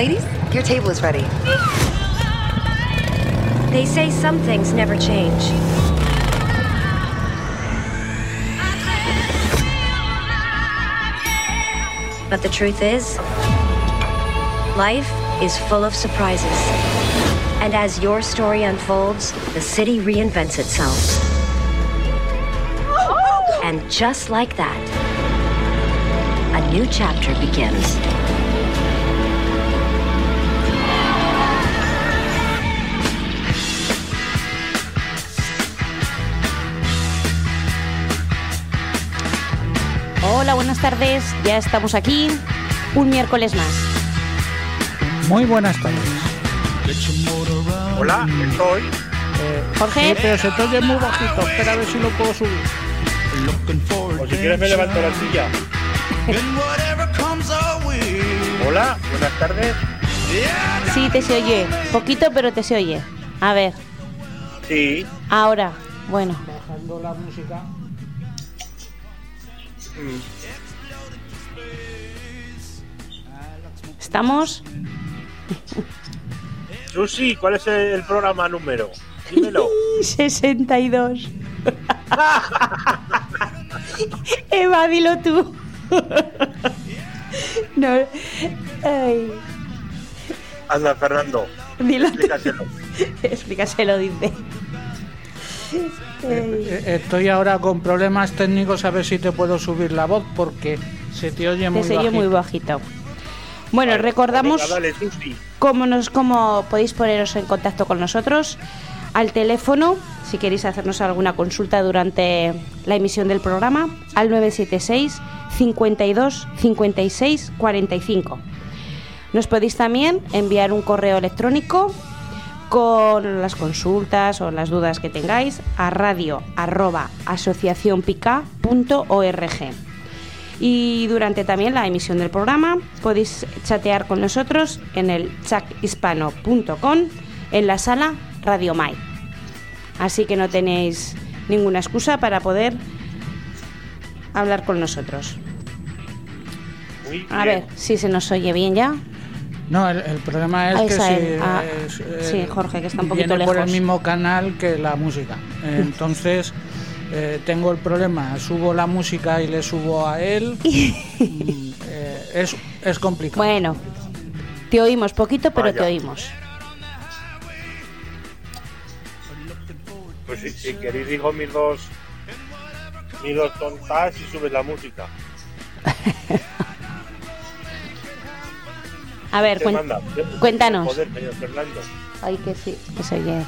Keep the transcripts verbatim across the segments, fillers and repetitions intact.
Ladies, your table is ready. They say some things never change. But the truth is, life is full of surprises. And as your story unfolds, the city reinvents itself. And just like that, a new chapter begins. Hola, buenas tardes. Ya estamos aquí un miércoles más. Muy buenas tardes. Hola, estoy. Eh, Jorge. Sí, pero se te oye muy bajito. Espera a ver si lo puedo subir. O si quieres me levanto la silla. Hola, buenas tardes. Sí, te se oye. Poquito, pero te se oye. A ver, Sí. ahora. Bueno, Bajando la música. estamos. Susi, ¿cuál es el programa número? Dímelo. sesenta y dos. Eva, dilo tú. No. Ay, Anda, Fernando, dilo tú. explícaselo. Explícaselo, dice. Ay. Eh, Estoy ahora con problemas técnicos, a ver si te puedo subir la voz porque se te oye muy Te se oye bajito. muy bajito. Bueno, Vale, recordamos venga, dale, Susi. cómo, nos, cómo podéis poneros en contacto con nosotros al teléfono, si queréis hacernos alguna consulta durante la emisión del programa, al nueve siete seis, cincuenta y dos, cincuenta y seis, cuarenta y cinco. Nos podéis también enviar un correo electrónico con las consultas o las dudas que tengáis a radio arroba asociacionpica punto org. Y durante también la emisión del programa podéis chatear con nosotros en el chat hispano punto com en la sala Radio Mai. Así que no tenéis ninguna excusa para poder hablar con nosotros. Muy A bien. ver si se nos oye bien ya. No, el, el problema es Ah, que esa si es. Ah, es, eh, sí, Jorge, que está un poquito viene por el lejos. mismo canal que la música. Entonces eh, tengo el problema, subo la música y le subo a él. Mm, eh, es, es complicado. Bueno, te oímos poquito, pero Vaya. te oímos. Pues si, si queréis digo mis dos mis dos tontas y subes la música. A ver, ¿Qué cuen- manda? ¿Qué- cuéntanos. Joder, señor Fernando. Ay, que sí, que se oye.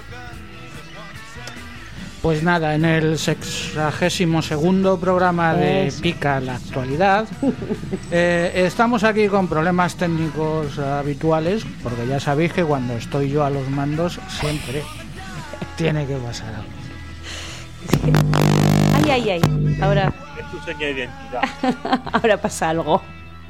Pues nada, en el sexagésimo segundo programa de Eso. Pica la Actualidad eh, estamos aquí con problemas técnicos habituales, porque ya sabéis que cuando estoy yo a los mandos siempre tiene que pasar algo. Ay, ay, ay. Ahora, Es tu seña de identidad. ahora pasa algo.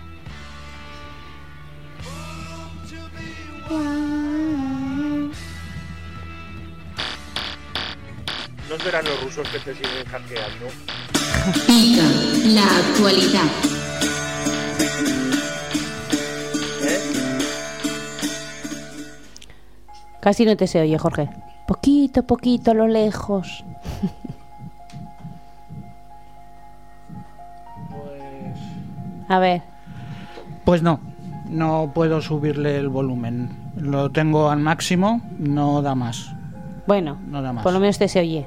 ¿No serán los rusos que te siguen hackeando? Pica la actualidad. ¿Eh? Casi no te se oye, Jorge. Poquito, poquito a lo lejos. Pues, A ver, pues no, no puedo subirle el volumen. Lo tengo al máximo, no da más. bueno, No da más. por lo menos te se oye.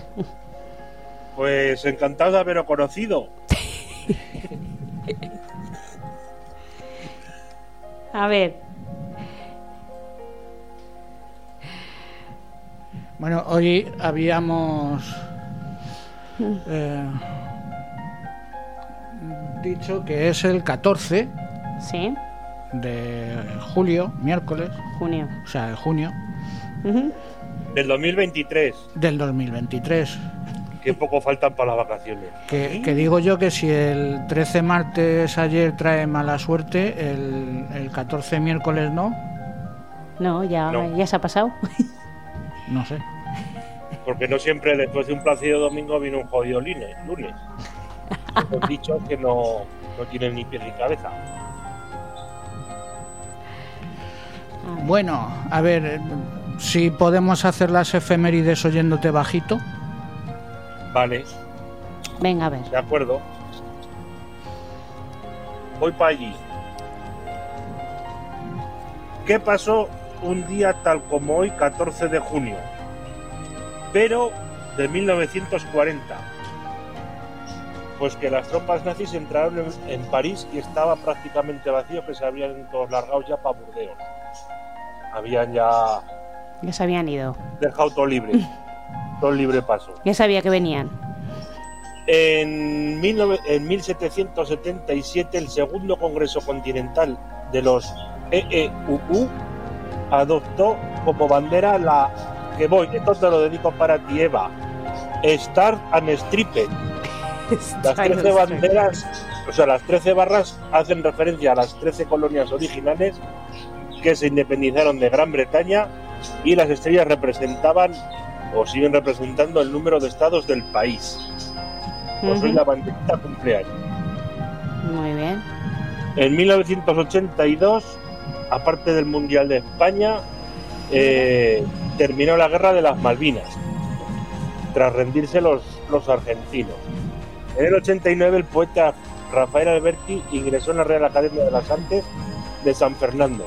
Pues encantado de haberos conocido. A ver, Bueno, hoy habíamos eh, dicho que es el catorce sí, de julio, miércoles, junio. o sea, de junio Ujú. Del dos mil veintitrés. del dos mil veintitrés. Que poco faltan para las vacaciones. Que, que digo yo que si el trece martes ayer trae mala suerte, el, el catorce miércoles no, No, ya, No. ya se ha pasado. no sé. Porque no siempre después de un placido domingo viene un jodido lunes. lunes. Los dichos que no, no tienen ni pies ni cabeza. Bueno, a ver, si podemos hacer las efemérides oyéndote bajito. Vale. Venga, a ver. De acuerdo. Voy para allí. ¿Qué pasó un día tal como hoy, catorce de junio? Pero de mil novecientos cuarenta. Pues que las tropas nazis entraron en, en París y estaba prácticamente vacío, que se habían todos largado ya para Burdeos. Habían ya... Ya se habían ido. Dejado todo libre. Todo libre paso. Ya sabía que venían. En, en mil setecientos setenta y siete, el segundo Congreso Continental de los E E U U adoptó como bandera la que voy, esto te lo dedico para ti, Eva, Star and Striped. Las trece banderas, o sea, las trece barras hacen referencia a las trece colonias originales que se independizaron de Gran Bretaña, y las estrellas representaban o siguen representando el número de estados del país. Pues hoy la banderita cumpleaños. Muy bien. En mil novecientos ochenta y dos, aparte del Mundial de España, eh, terminó la Guerra de las Malvinas, tras rendirse los, los argentinos. En el ochenta y nueve, el poeta Rafael Alberti ingresó en la Real Academia de las Artes de San Fernando.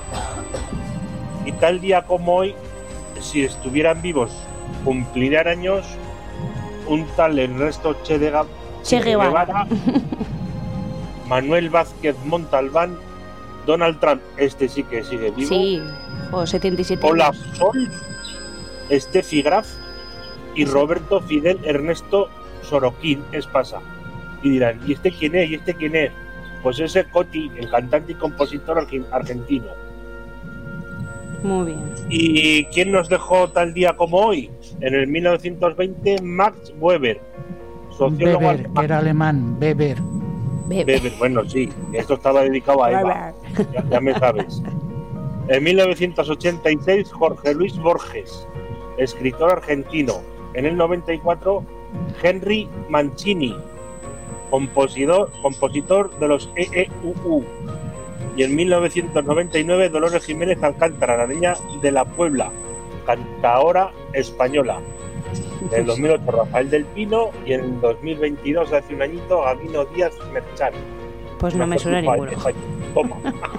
Y tal día como hoy, si estuvieran vivos, cumplirían años un tal Ernesto Che, de Ga- Che Guevara, Manuel Vázquez Montalbán, Donald Trump, este sí que sigue vivo. Sí, o setenta y siete Olaf años. Scholz, Steffi Graf y Roberto Fidel Ernesto Sorokin Espasa. Y dirán, ¿y este quién es? ¿Y este quién es? Pues ese Coti, el cantante y compositor argentino. Muy bien. ¿Y quién nos dejó tal día como hoy? En el mil novecientos veinte, Max Weber, sociólogo Weber, alemán. era alemán, Weber. Weber, bueno, sí, esto estaba dedicado a Eva, ya, ya me sabes. En mil novecientos ochenta y seis, Jorge Luis Borges, escritor argentino. En el noventa y cuatro, Henry Mancini, compositor, compositor de los E E U U. Y en mil novecientos noventa y nueve, Dolores Jiménez Alcántara, la niña de la Puebla, cantaora española. En el dos mil ocho, Rafael del Pino, y en el dos mil veintidós, hace un añito, Gabino Díaz Merchán. Pues no me suena ninguno. Toma.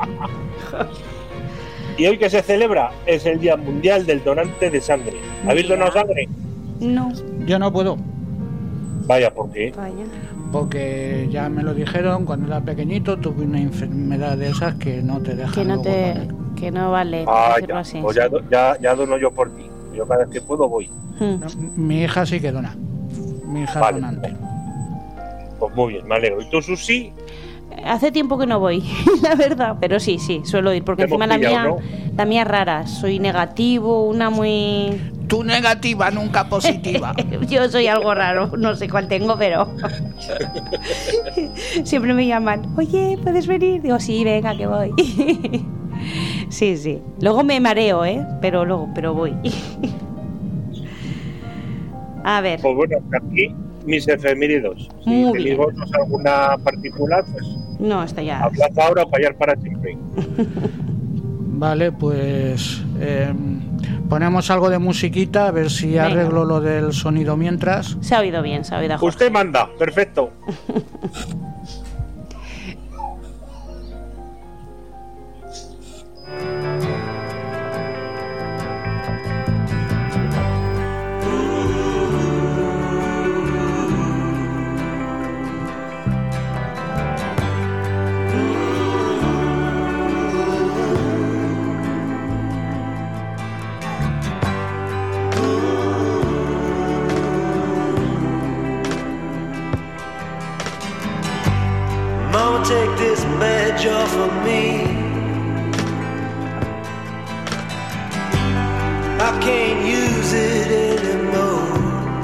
Y hoy que se celebra es el Día Mundial del Donante de Sangre. ¿Habéis Mira. donado sangre? No. Yo no puedo, Vaya, ¿por qué? Vaya. porque ya me lo dijeron cuando era pequeñito, tuve una enfermedad de esas que no te dejan Que no luego te, donar. que no vale. Ah, decirlo ya, así. pues ya, do- ya, ya dono yo por ti. Yo cada vez que puedo voy. Hmm. No, mi hija sí que dona, mi hija Vale. es donante. Pues muy bien, me alegro. ¿Y tú, Susi? Hace tiempo que no voy, la verdad, pero sí, sí, suelo ir, porque Te hemos encima la pillado, mía, la mía es rara, soy negativo, una muy... Tú negativa, nunca positiva. Yo soy algo raro, no sé cuál tengo, pero... Siempre me llaman, oye, ¿puedes venir? Digo, sí, venga, que voy. Sí, sí. Luego me mareo, ¿eh? Pero luego, pero voy. A ver, Pues bueno, hasta aquí mis efeméridos. Si Muy tenéis bien. vosotros alguna particular, pues no, esto ya... hablad ahora o callar para siempre. Vale, pues eh, ponemos algo de musiquita, a ver si Venga. arreglo lo del sonido mientras. Se ha oído bien, se ha oído a Jorge. Usted manda, perfecto. Mama, take this badge off of me. I can't use it anymore.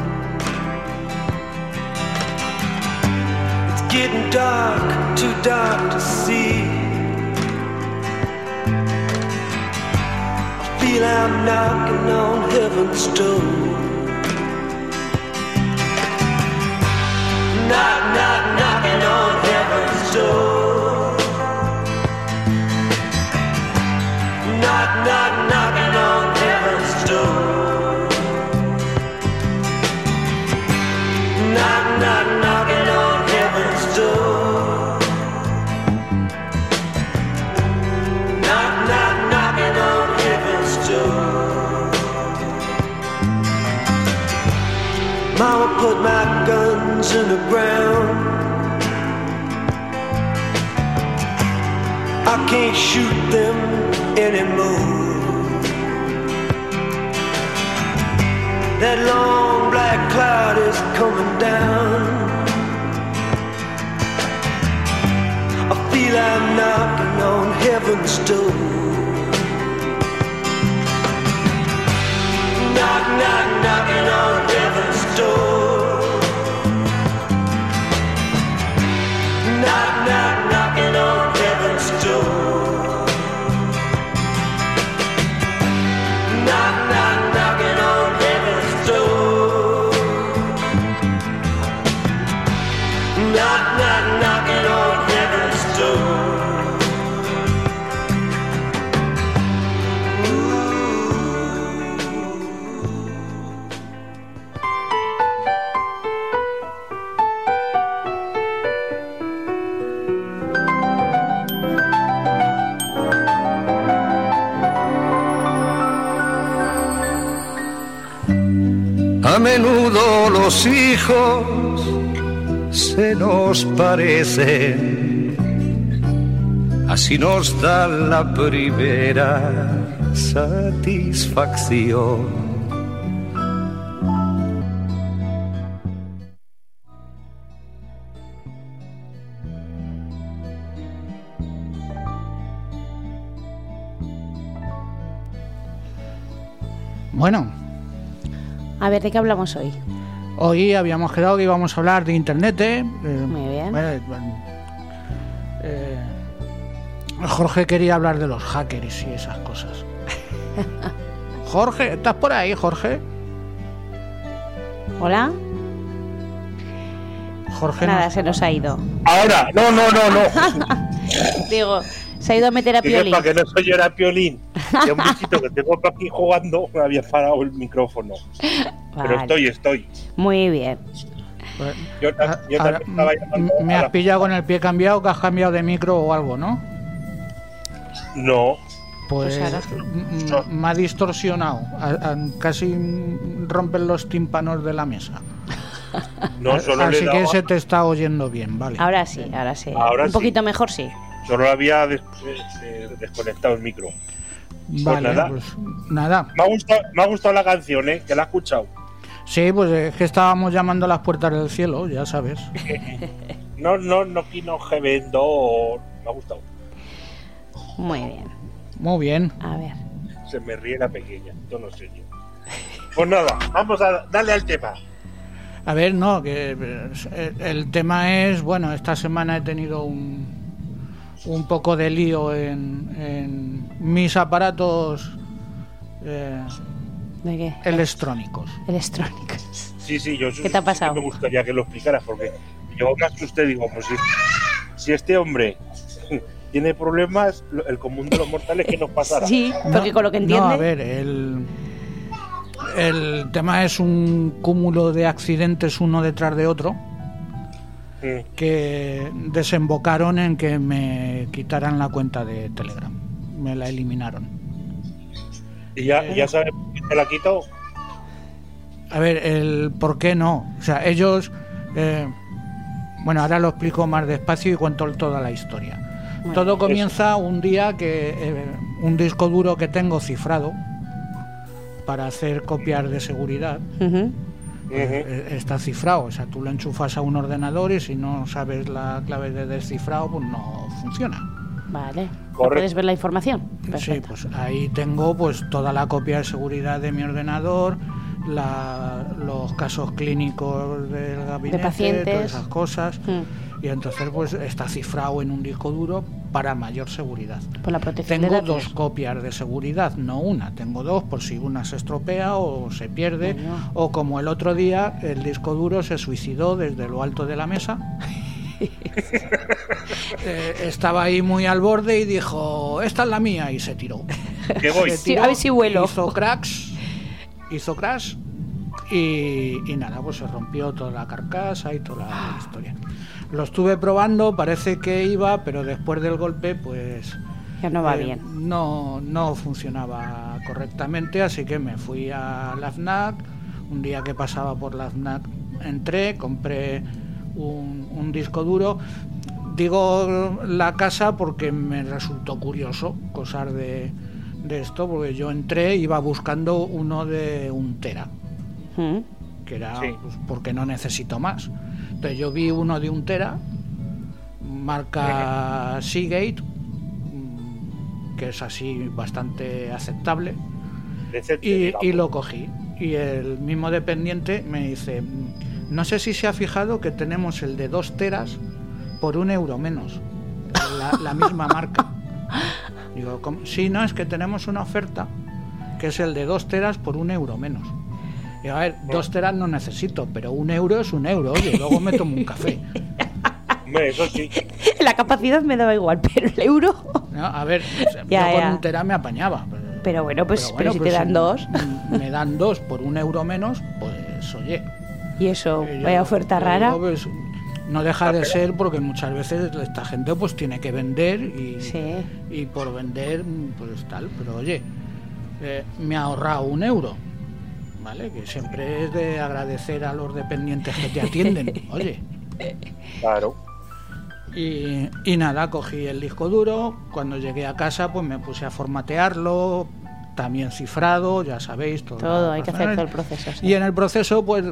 It's getting dark, too dark to see. I feel I'm knocking on heaven's door. Knock, knock, knocking on heaven's door. Knock, put my guns in the ground. I can't shoot them anymore. That long black cloud is coming down. I feel I'm knocking on heaven's door. Knock, knock, knocking on heaven's door. Knock, knock, knocking on heaven's door. Knock, knock, knocking on heaven's door. Knock, knock, knocking on heaven's door. A menudo los hijos se nos parecen, así nos da la primera satisfacción. Bueno, A ver, ¿de qué hablamos hoy? hoy habíamos quedado que íbamos a hablar de internet. ¿eh? Eh, Muy bien. eh, eh, Jorge quería hablar de los hackers y esas cosas. Jorge, ¿estás por ahí, Jorge? ¿Hola? Jorge Nada, no- se nos ha ido. Ahora, no, no, no, no. Digo, se ha ido a meter a Que Piolín. sepa que no soy yo, era Piolín. Y un bichito que tengo aquí jugando me había parado el micrófono. Pero Vale. estoy, estoy. Muy bien. Pues, Yo, ta- yo ahora, también estaba llamando m- me a has la- pillado con el pie cambiado, que has cambiado de micro o algo, ¿no? No, Pues, Pues ahora. m- No. m- me ha distorsionado. A- a- casi rompen los tímpanos de la mesa. no, solo Así le que daba, se te está oyendo bien, vale. Ahora sí, ahora sí. Ahora Un sí. poquito mejor, sí. solo había des- eh, desconectado el micro. Vale, nada. pues nada. Me ha gustado, me ha gustado la canción, ¿eh? Que la he escuchado. Sí, pues es que estábamos llamando a las puertas del cielo, ya sabes. No, no, no, Kino Heaven dos. Me ha gustado. Muy bien. Muy bien. A ver. Se me ríe la pequeña, yo no sé yo. Pues nada, vamos a darle al tema. A ver, no, que eh, el tema es, bueno, esta semana he tenido un, un poco de lío en, en mis aparatos eh, ¿De qué? electrónicos. Electrónicos. Sí, sí, yo ¿Qué te ha sí pasado? que me gustaría que lo explicaras, porque yo me asusté, digo, pues si, si este hombre tiene problemas, lo- el común de los mortales, ¿qué nos pasará? Sí, porque No, con lo que entiende. No, a ver, el, el tema es un cúmulo de accidentes uno detrás de otro Mm. que desembocaron en que me quitaran la cuenta de Telegram. Me la eliminaron. Y ya, y ya sabes por qué te la quito. A ver, el por qué no. O sea, ellos... eh, bueno, ahora lo explico más despacio y cuento toda la historia. Bueno, Todo comienza un día que eh, un disco duro que tengo cifrado para hacer copias de seguridad Ujú. Ujú. eh, está cifrado. O sea, tú lo enchufas a un ordenador y si no sabes la clave de descifrado, pues no funciona. Vale. Correcto. ¿Puedes ver la información? Sí, Perfecto. pues ahí tengo pues toda la copia de seguridad de mi ordenador, la- los casos clínicos del gabinete, pacientes. todas esas cosas. Mm. Y entonces pues está cifrado en un disco duro para mayor seguridad. Por la protección Tengo de datos. dos copias de seguridad, no una, tengo dos por si una se estropea o se pierde, Coño. o como el otro día el disco duro se suicidó desde lo alto de la mesa. Eh, estaba ahí muy al borde y dijo, esta es la mía, y se tiró. Que voy. Se Sí, tiró, a ver si vuelo. Hizo cracks, hizo crash y, y nada, pues se rompió toda la carcasa y toda la historia. Lo estuve probando, parece que iba, pero después del golpe, pues Ya no va eh, bien. no, no funcionaba correctamente, así que me fui a la FNAC. Un día que pasaba por la FNAC entré, compré un, un disco duro. Digo la casa porque me resultó curioso cosas de, de esto, porque yo entré, iba buscando uno de un tera, ¿Mm? que era Sí. pues, porque no necesito más. Entonces yo vi uno de un tera, marca Seagate, mm, que es así bastante aceptable, Decente, y, digamos. y lo cogí. Y el mismo dependiente me dice, no sé si se ha fijado que tenemos el de dos teras por un euro menos, la, la misma marca. Digo, ¿cómo? Sí, no, es que tenemos una oferta que es el de dos teras por un euro menos. Digo, a ver, dos teras no necesito, pero un euro es un euro, oye, luego me tomo un café. Hombre, eso sí. La capacidad me daba igual, pero el euro... ¿No? A ver, Ya, yo ya. con un tera me apañaba. Pero, Pero bueno, pues, pero pero si te dan me- dos. Me dan dos por un euro menos, pues oye. Y eso, Eh, yo- vaya oferta yo rara. digo, pues, no deja de ser porque muchas veces esta gente pues tiene que vender y, Sí. y por vender pues tal, pero oye, eh, me ha ahorrado un euro, ¿vale? Que siempre es de agradecer a los dependientes que te atienden, oye. Claro. Y, y nada, cogí el disco duro, cuando llegué a casa pues me puse a formatearlo, también cifrado, ya sabéis, todo. Todo, hay que hacer todo el proceso. Sí. Y en el proceso pues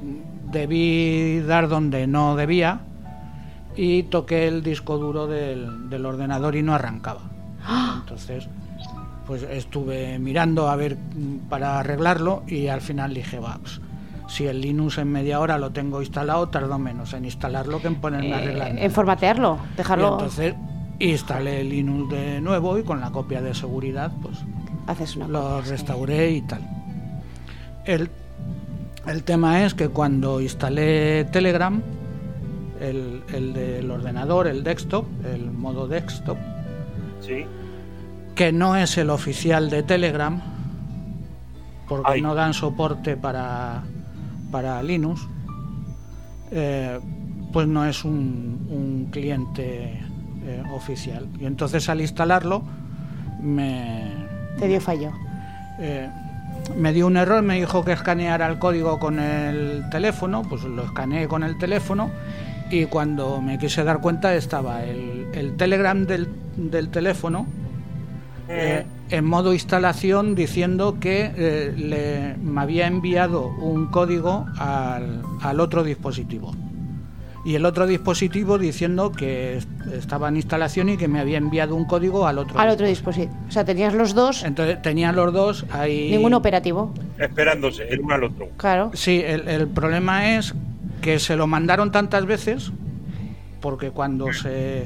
debí dar donde no debía y toqué el disco duro del, del ordenador y no arrancaba. Entonces pues estuve mirando a ver mm, para arreglarlo y al final dije, va, pues, si el Linux en media hora lo tengo instalado, tardo menos en instalarlo que en ponerme a Eh, arreglarlo. en formatearlo, Y dejarlo... entonces instalé el Linux de nuevo y con la copia de seguridad pues Haces una lo copia, sí. restauré y tal. El, el tema es que cuando instalé Telegram, el, el del ordenador, el desktop, el modo desktop, Sí. que no es el oficial de Telegram, porque Ay. no dan soporte para, para Linux, eh, pues no es un, un cliente eh, oficial. Y entonces al instalarlo me, Te dio fallo. eh, me dio un error, me dijo que escaneara el código con el teléfono, pues lo escaneé con el teléfono y cuando me quise dar cuenta estaba el, el Telegram del, del teléfono eh, en modo instalación diciendo que eh, le, me había enviado un código al, al otro dispositivo. Y el otro dispositivo diciendo que est- estaba en instalación y que me había enviado un código al otro. Al otro dispositivo. O sea, tenías los dos, Entonces tenían los dos ahí. ningún operativo. Esperándose el uno al otro. Claro. Sí, el, el problema es que se lo mandaron tantas veces porque cuando se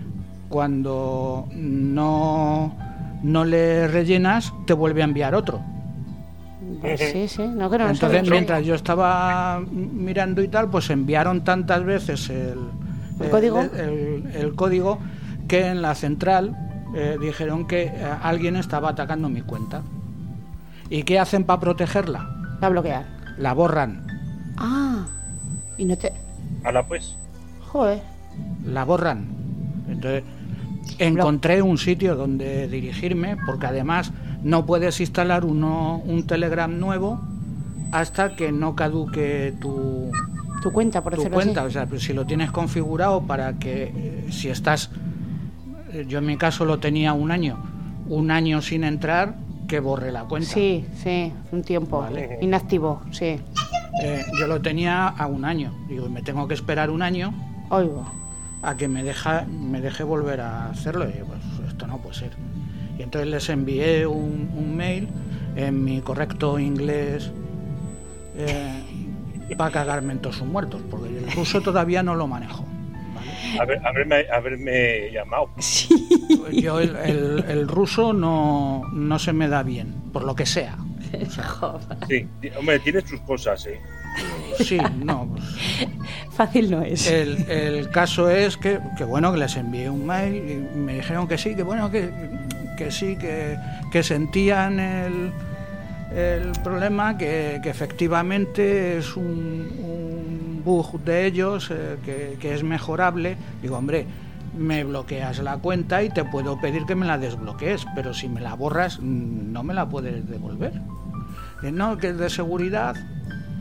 cuando no no le rellenas te vuelve a enviar otro. Pues sí, sí. No, que no lo Entonces, sabía. mientras yo estaba mirando y tal, pues enviaron tantas veces el, ¿El código? el, el- el código que en la central eh, dijeron que eh, alguien estaba atacando mi cuenta. ¿Y qué hacen para protegerla? La bloquear. La borran. Ah. Y no te... Hala pues. Joder. La borran. Entonces, encontré un sitio donde dirigirme, porque además no puedes instalar uno, un Telegram nuevo hasta que no caduque tu, Tu cuenta, por tu decirlo cuenta. así. O sea, pues si lo tienes configurado para que eh, si estás, eh, yo en mi caso lo tenía un año, un año sin entrar, que borre la cuenta. Sí, sí. Un tiempo. Vale. Inactivo, sí. Eh, yo lo tenía a un año. Digo, me tengo que esperar un año Oigo. a que me deja me deje volver a hacerlo. Y digo, pues esto no puede ser. Y entonces les envié un, un mail en mi correcto inglés eh, para cagarme en todos sus muertos, porque el ruso todavía no lo manejo. ¿vale? Haber- haberme, haberme llamado. Yo el, el- el ruso no, no se me da bien, por lo que sea. O sea, Sí, ti- hombre, tiene sus cosas, ¿eh? sí, no, pues, Fácil no es. El, el caso es que, que bueno, que les envié un mail y me dijeron que sí, que bueno, que, que sí, que, que sentían el, el problema, que, que efectivamente es un, un bug de ellos, eh, que, que es mejorable. Digo, hombre, me bloqueas la cuenta y te puedo pedir que me la desbloquees, pero si me la borras no me la puedes devolver. Eh, No, que es de seguridad.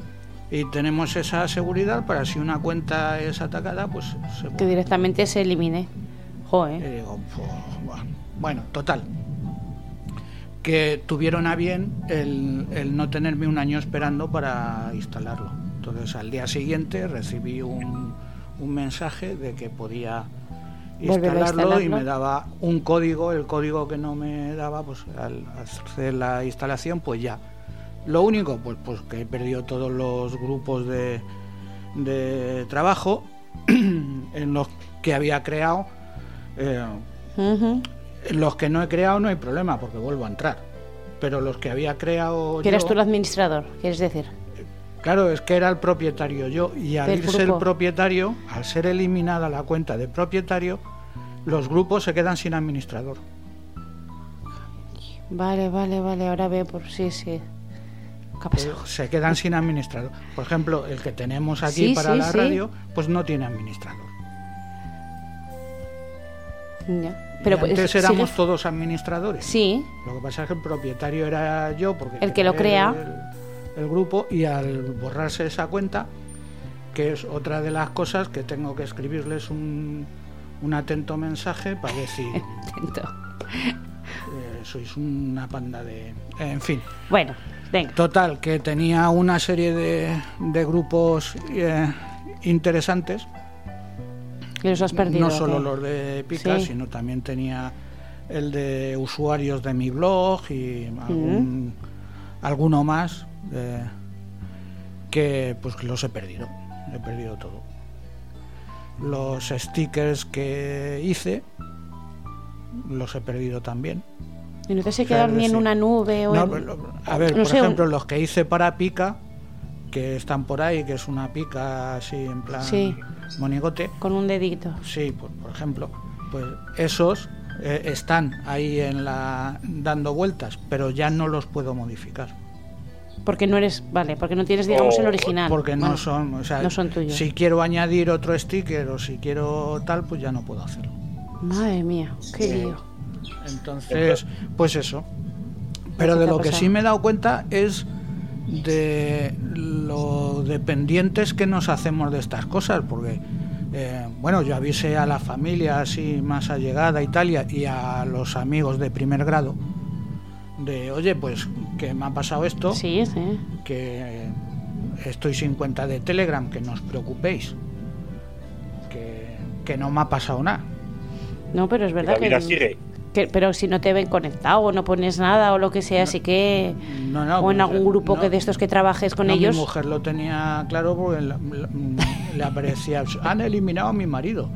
y tenemos esa seguridad para si una cuenta es atacada, pues se puede. Que directamente se elimine. Joder. Y digo, pues, bueno, total. Que tuvieron a bien el, el no tenerme un año esperando para instalarlo. Entonces al día siguiente recibí un, un mensaje de que podía instalarlo, instalarlo y me daba un código, el código que no me daba, pues al hacer la instalación, pues ya. Lo único, pues, pues que he perdido todos los grupos de, de trabajo en los que había creado. Eh, uh-huh. Los que no he creado no hay problema porque vuelvo a entrar, pero los que había creado que yo, eras tú el administrador, quieres decir. Claro, es que era el propietario yo, y al irse el propietario, al ser eliminada la cuenta de propietario, los grupos se quedan sin administrador. Vale, vale, vale, ahora veo por sí, sí. ¿Qué ha pasado? Se quedan sin administrador. Por ejemplo, el que tenemos aquí sí, para sí, la sí. radio, pues no tiene administrador. Ya. Pero y antes éramos ¿sigue? todos administradores. Sí. Lo que pasa es que el propietario era yo, porque el que lo crea. El, el grupo, y al borrarse esa cuenta, que es otra de las cosas que tengo que escribirles un, un atento mensaje para decir. Atento. Eh, sois una panda de. Eh, en fin. Bueno, venga. Total, que tenía una serie de, de grupos eh, interesantes. ¿Y los has perdido? No solo ¿qué? los de Pica, sí. Sino también tenía el de usuarios de mi blog y algún, mm. alguno más eh, que pues los he perdido. He perdido todo. Los stickers que hice los he perdido también. ¿Y no te se quedan o sea, ni en una nube? O no, en... A ver, no por sé, ejemplo, un... los que hice para Pica, que están por ahí, que es una pica así en plan sí, monigote. Con un dedito. Sí, por, por ejemplo. Pues esos eh, están ahí en la dando vueltas, pero ya no los puedo modificar. Porque no eres, vale, porque no tienes, digamos, oh, el original. Porque bueno, no son, o sea, no son tuyos. Si quiero añadir otro sticker o si quiero tal, pues ya no puedo hacerlo. Madre mía, qué lío. Entonces, pues eso. Pero de lo que sí me he dado cuenta es de lo dependientes que nos hacemos de estas cosas, porque eh, bueno, yo avisé a la familia así más allegada y tal, y a los amigos de primer grado de, oye, pues que me ha pasado esto, sí, sí. que estoy sin cuenta de Telegram, que no os preocupéis, que, que no me ha pasado nada. No, pero es verdad la vida que... sigue. Que, pero si no te ven conectado o no pones nada o lo que sea, así que no, no, o en pues, algún grupo no, que de estos que trabajes con no, ellos. Mi mujer lo tenía claro porque la, la, le aparecía, han eliminado a mi marido.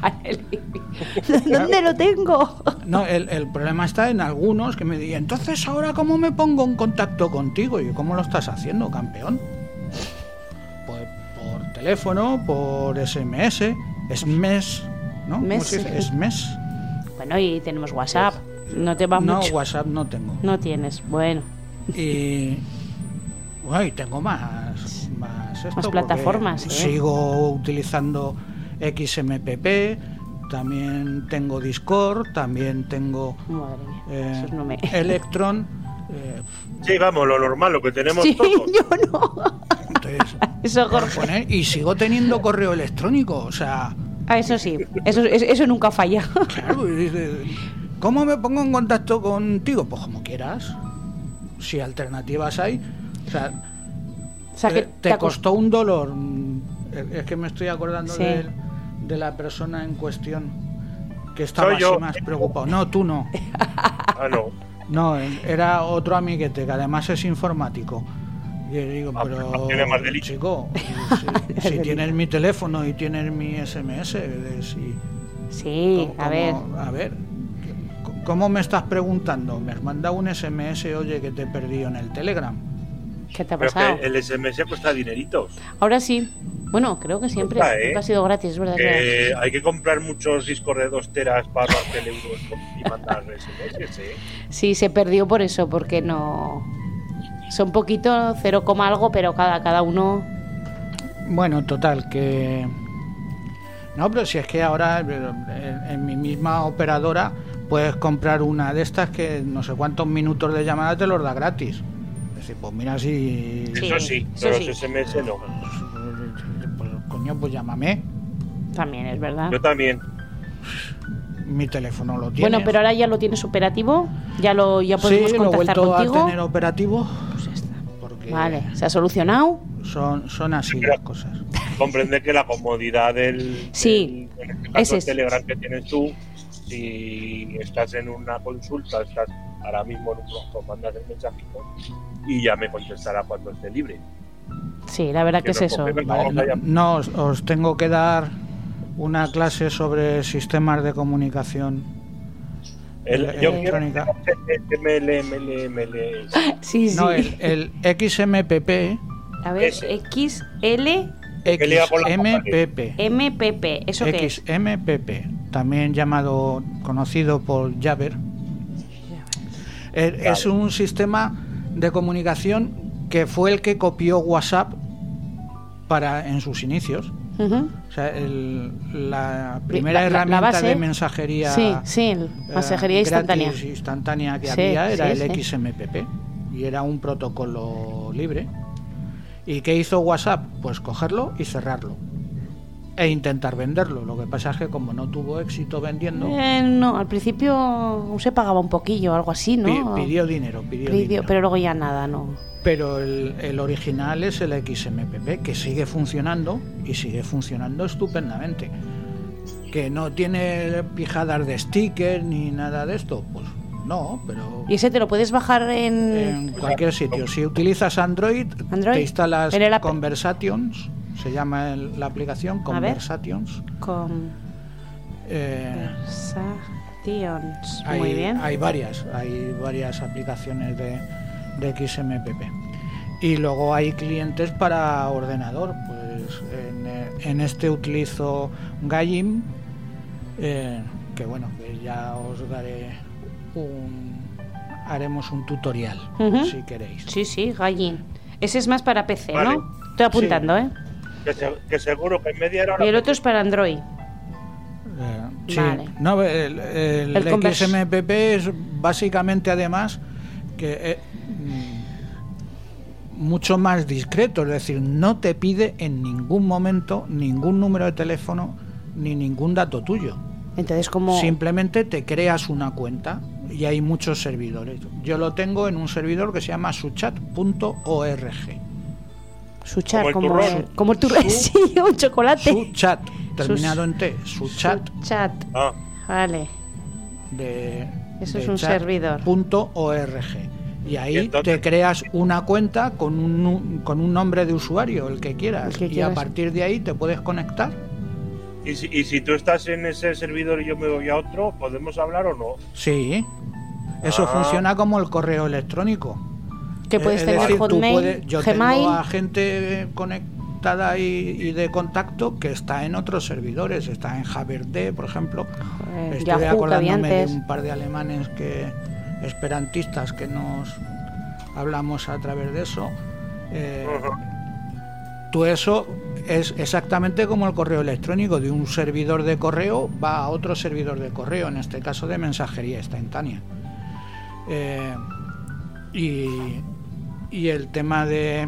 ¿Dónde lo tengo? No, el, el problema está en algunos que me dicen, entonces ahora cómo me pongo en contacto contigo, y cómo lo estás haciendo, campeón. Pues por teléfono, por S M S, es mes, ¿no? Mes. Es mes. Bueno, y tenemos WhatsApp. No te va no, mucho. No, WhatsApp no tengo. No tienes, bueno. Y bueno, y tengo más, más, esto más plataformas. ¿eh? Sigo utilizando X M P P, también tengo Discord, también tengo Madre mía, eh, esos no me... Electron. Eh, sí, vamos, lo normal, lo que tenemos sí, todos. Yo no. Entonces, eso, Jorge. Poner, y sigo teniendo correo electrónico, o sea. Ah, eso sí, eso, eso nunca falla. Claro, ¿cómo me pongo en contacto contigo? Pues como quieras. Si alternativas hay. O sea, o sea que te, te costó un dolor. Es que me estoy acordando sí. de, de la persona en cuestión que estaba así más preocupado. No, tú no. Ah, no. No, era otro amiguete que además es informático. Y yo digo, ah, pero, tiene más delito. Chico, si, si tienes mi teléfono y tienes mi S M S, de si, sí, ¿cómo, a ver. A ver, ¿cómo me estás preguntando? Me has mandado un S M S, oye, que te he perdido en el Telegram. ¿Qué te ha pero pasado? Que el S M S cuesta dineritos. Ahora sí. Bueno, creo que siempre cuesta, ¿eh? Nunca ha sido gratis, es verdad. Que que hay que comprar muchos discos de dos teras para ahorrarte euros y mandar S M S, ¿eh? Sí, se perdió por eso, porque no... Son poquito, cero coma algo, pero cada, cada uno... Bueno, total, que... No, pero si es que ahora en, en mi misma operadora puedes comprar una de estas que no sé cuántos minutos de llamada te los da gratis. decir, pues mira si... Sí, Eso sí, eso pero sí. los S M S no. Pues, coño, pues llámame. También es verdad. Yo también. Mi teléfono lo tiene. Bueno, pero ahora ya lo tienes operativo, ya lo ya podemos sí, lo he contactar vuelto contigo. a tener operativo. Pues ya está. Porque Vale, se ha solucionado. son, son así las cosas. Comprende que la comodidad del, Sí, del- en este ese caso, es. el Telegram que tienes tú, si estás en una consulta, estás ahora mismo en un blog, mandas el mensajito y ya me contestará cuando esté libre. Sí, la verdad que es no eso. coge, venga, Vale, vamos allá. no, os, os tengo que dar una clase sobre sistemas de comunicación El, Eh, yo quiero electrónica. M L, M L, M L. Sí, sí. No, el, el X M P P, A ver, ese. X L Que lea con la X M P P, M P P, ¿eso qué es? X M P P, también llamado, conocido por Jabber. Eh, Es un sistema de comunicación que fue el que copió WhatsApp para en sus inicios. Ujú. O sea, el- la primera La- la- la herramienta base. de mensajería, Sí, sí, eh, mensajería instantánea. gratis, instantánea que Sí, había era sí, el sí. X M P P y era un protocolo libre. ¿Y qué hizo WhatsApp? Pues cogerlo y cerrarlo e intentar venderlo. Lo que pasa es que como no tuvo éxito vendiendo, Eh, no, al principio se pagaba un poquillo, algo así, ¿no? pi- pidió dinero, pidió, Pidió, dinero. pero luego ya nada, ¿no? Pero el, el original es el X M P P, que sigue funcionando y sigue funcionando estupendamente. Que no tiene pijadas de sticker ni nada de esto, pues no, pero Y ese te lo puedes bajar en... en cualquier sitio. Si utilizas Android, Android, te instalas en el app. Conversations, se llama el- la aplicación A ver. Conversations. Con... Eh, Conversations. hay, Muy bien. hay varias, hay varias aplicaciones de, de X M P P. Y luego hay clientes para ordenador. Pues en, eh, en este utilizo Gayim, eh, que bueno, que ya os daré un, haremos un tutorial Ujú. si queréis. Sí, sí, Gallín. Ese es más para P C, Vale. ¿no? Estoy apuntando, ¿eh? Que, se- que seguro que en media hora. Y el otro es para Android. Eh, sí, Vale. no, el, el El convers- X M P P es básicamente además que eh, mm, mucho más discreto, es decir, no te pide en ningún momento ningún número de teléfono ni ningún dato tuyo. Entonces, como... Simplemente te creas una cuenta y hay muchos servidores. Yo lo tengo en un servidor que se llama suchat punto org. Su chat, Como el como, turrón. como el turrón. Su- Sí, un chocolate. Suchat, terminado en T, Su suchat chat. Ah, Vale. de Eso de es un chat servidor. punto org. Y ahí Y entonces- te creas una cuenta con un, nu- con un nombre de usuario, el que quieras. El que y quieras. a partir de ahí te puedes conectar. y si, y si tú estás en ese servidor y yo me voy a otro, ¿podemos hablar o no? Sí. Eso Ah. funciona como el correo electrónico. Que puedes Eh, es tener decir, tú Hotmail, puedes- yo Gmail. tengo a gente conectada y, y de contacto que está en otros servidores. Está en Haverde, por ejemplo. Joder, Estoy Yahoo, que había acordándome de antes. un par de alemanes que esperantistas que nos hablamos a través de eso. Eh, tú eso es exactamente como el correo electrónico. De un servidor de correo va a otro servidor de correo, en este caso de mensajería instantánea. Eh, y, y el tema de,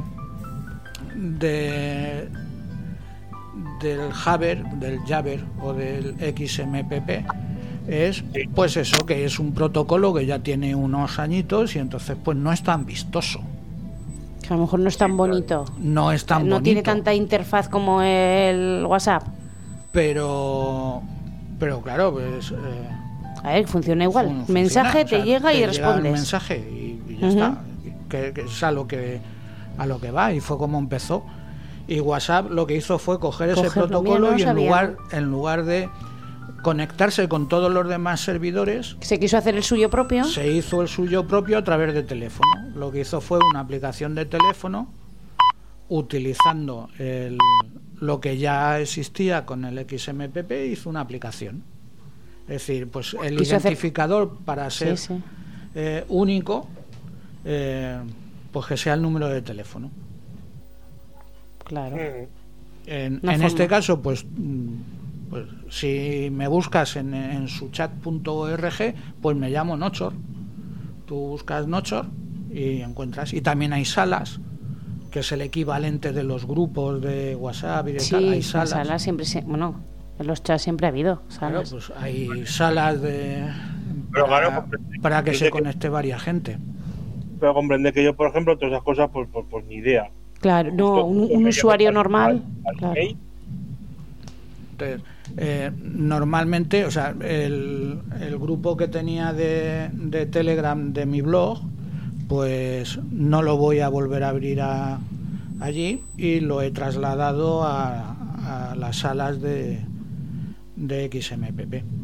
de del Jabber, del Jabber o del X M P P es pues eso, que es un protocolo que ya tiene unos añitos y entonces pues no es tan vistoso, Que a lo mejor no es tan bonito. no es tan no bonito, tiene tanta interfaz como el WhatsApp. pero pero claro, pues eh, A ver, funciona igual. fun- funciona, Mensaje o sea, te llega y el respondes. mensaje y, y ya Ujú. está, que, que es a lo que a lo que va, y fue como empezó. Y WhatsApp lo que hizo fue coger ese Cogerlo, protocolo mira, no lo y en sabía. lugar en lugar de conectarse con todos los demás servidores, Se quiso hacer el suyo propio. se hizo el suyo propio a través de teléfono. Lo que hizo fue una aplicación de teléfono utilizando el- lo que ya existía con el X M P P, hizo una aplicación. Es decir, pues el Quiso hacer- identificador para ser Sí, sí. eh, único, eh, pues que sea el número de teléfono. Claro. Mm. En, Una en forma. este caso, pues, mm, pues si me buscas en, en suchat punto org, pues me llamo Nochor. Tú buscas Nochor y encuentras. Y también hay salas, que es el equivalente de los grupos de WhatsApp y de Sí, tal. Hay las salas. salas siempre, se- bueno, en los chats siempre ha habido Claro, salas. pues hay salas de Pero para, claro, comprende- para que se desde que- conecte varias gente. Pero comprende que yo, por ejemplo, todas esas cosas, pues, pues, pues ni idea. Claro, no, un, un usuario normal. Claro. Entonces, eh, normalmente, o sea, el, el grupo que tenía de, de Telegram de mi blog, pues no lo voy a volver a abrir a, allí y lo he trasladado a, a las salas de, de X M P P.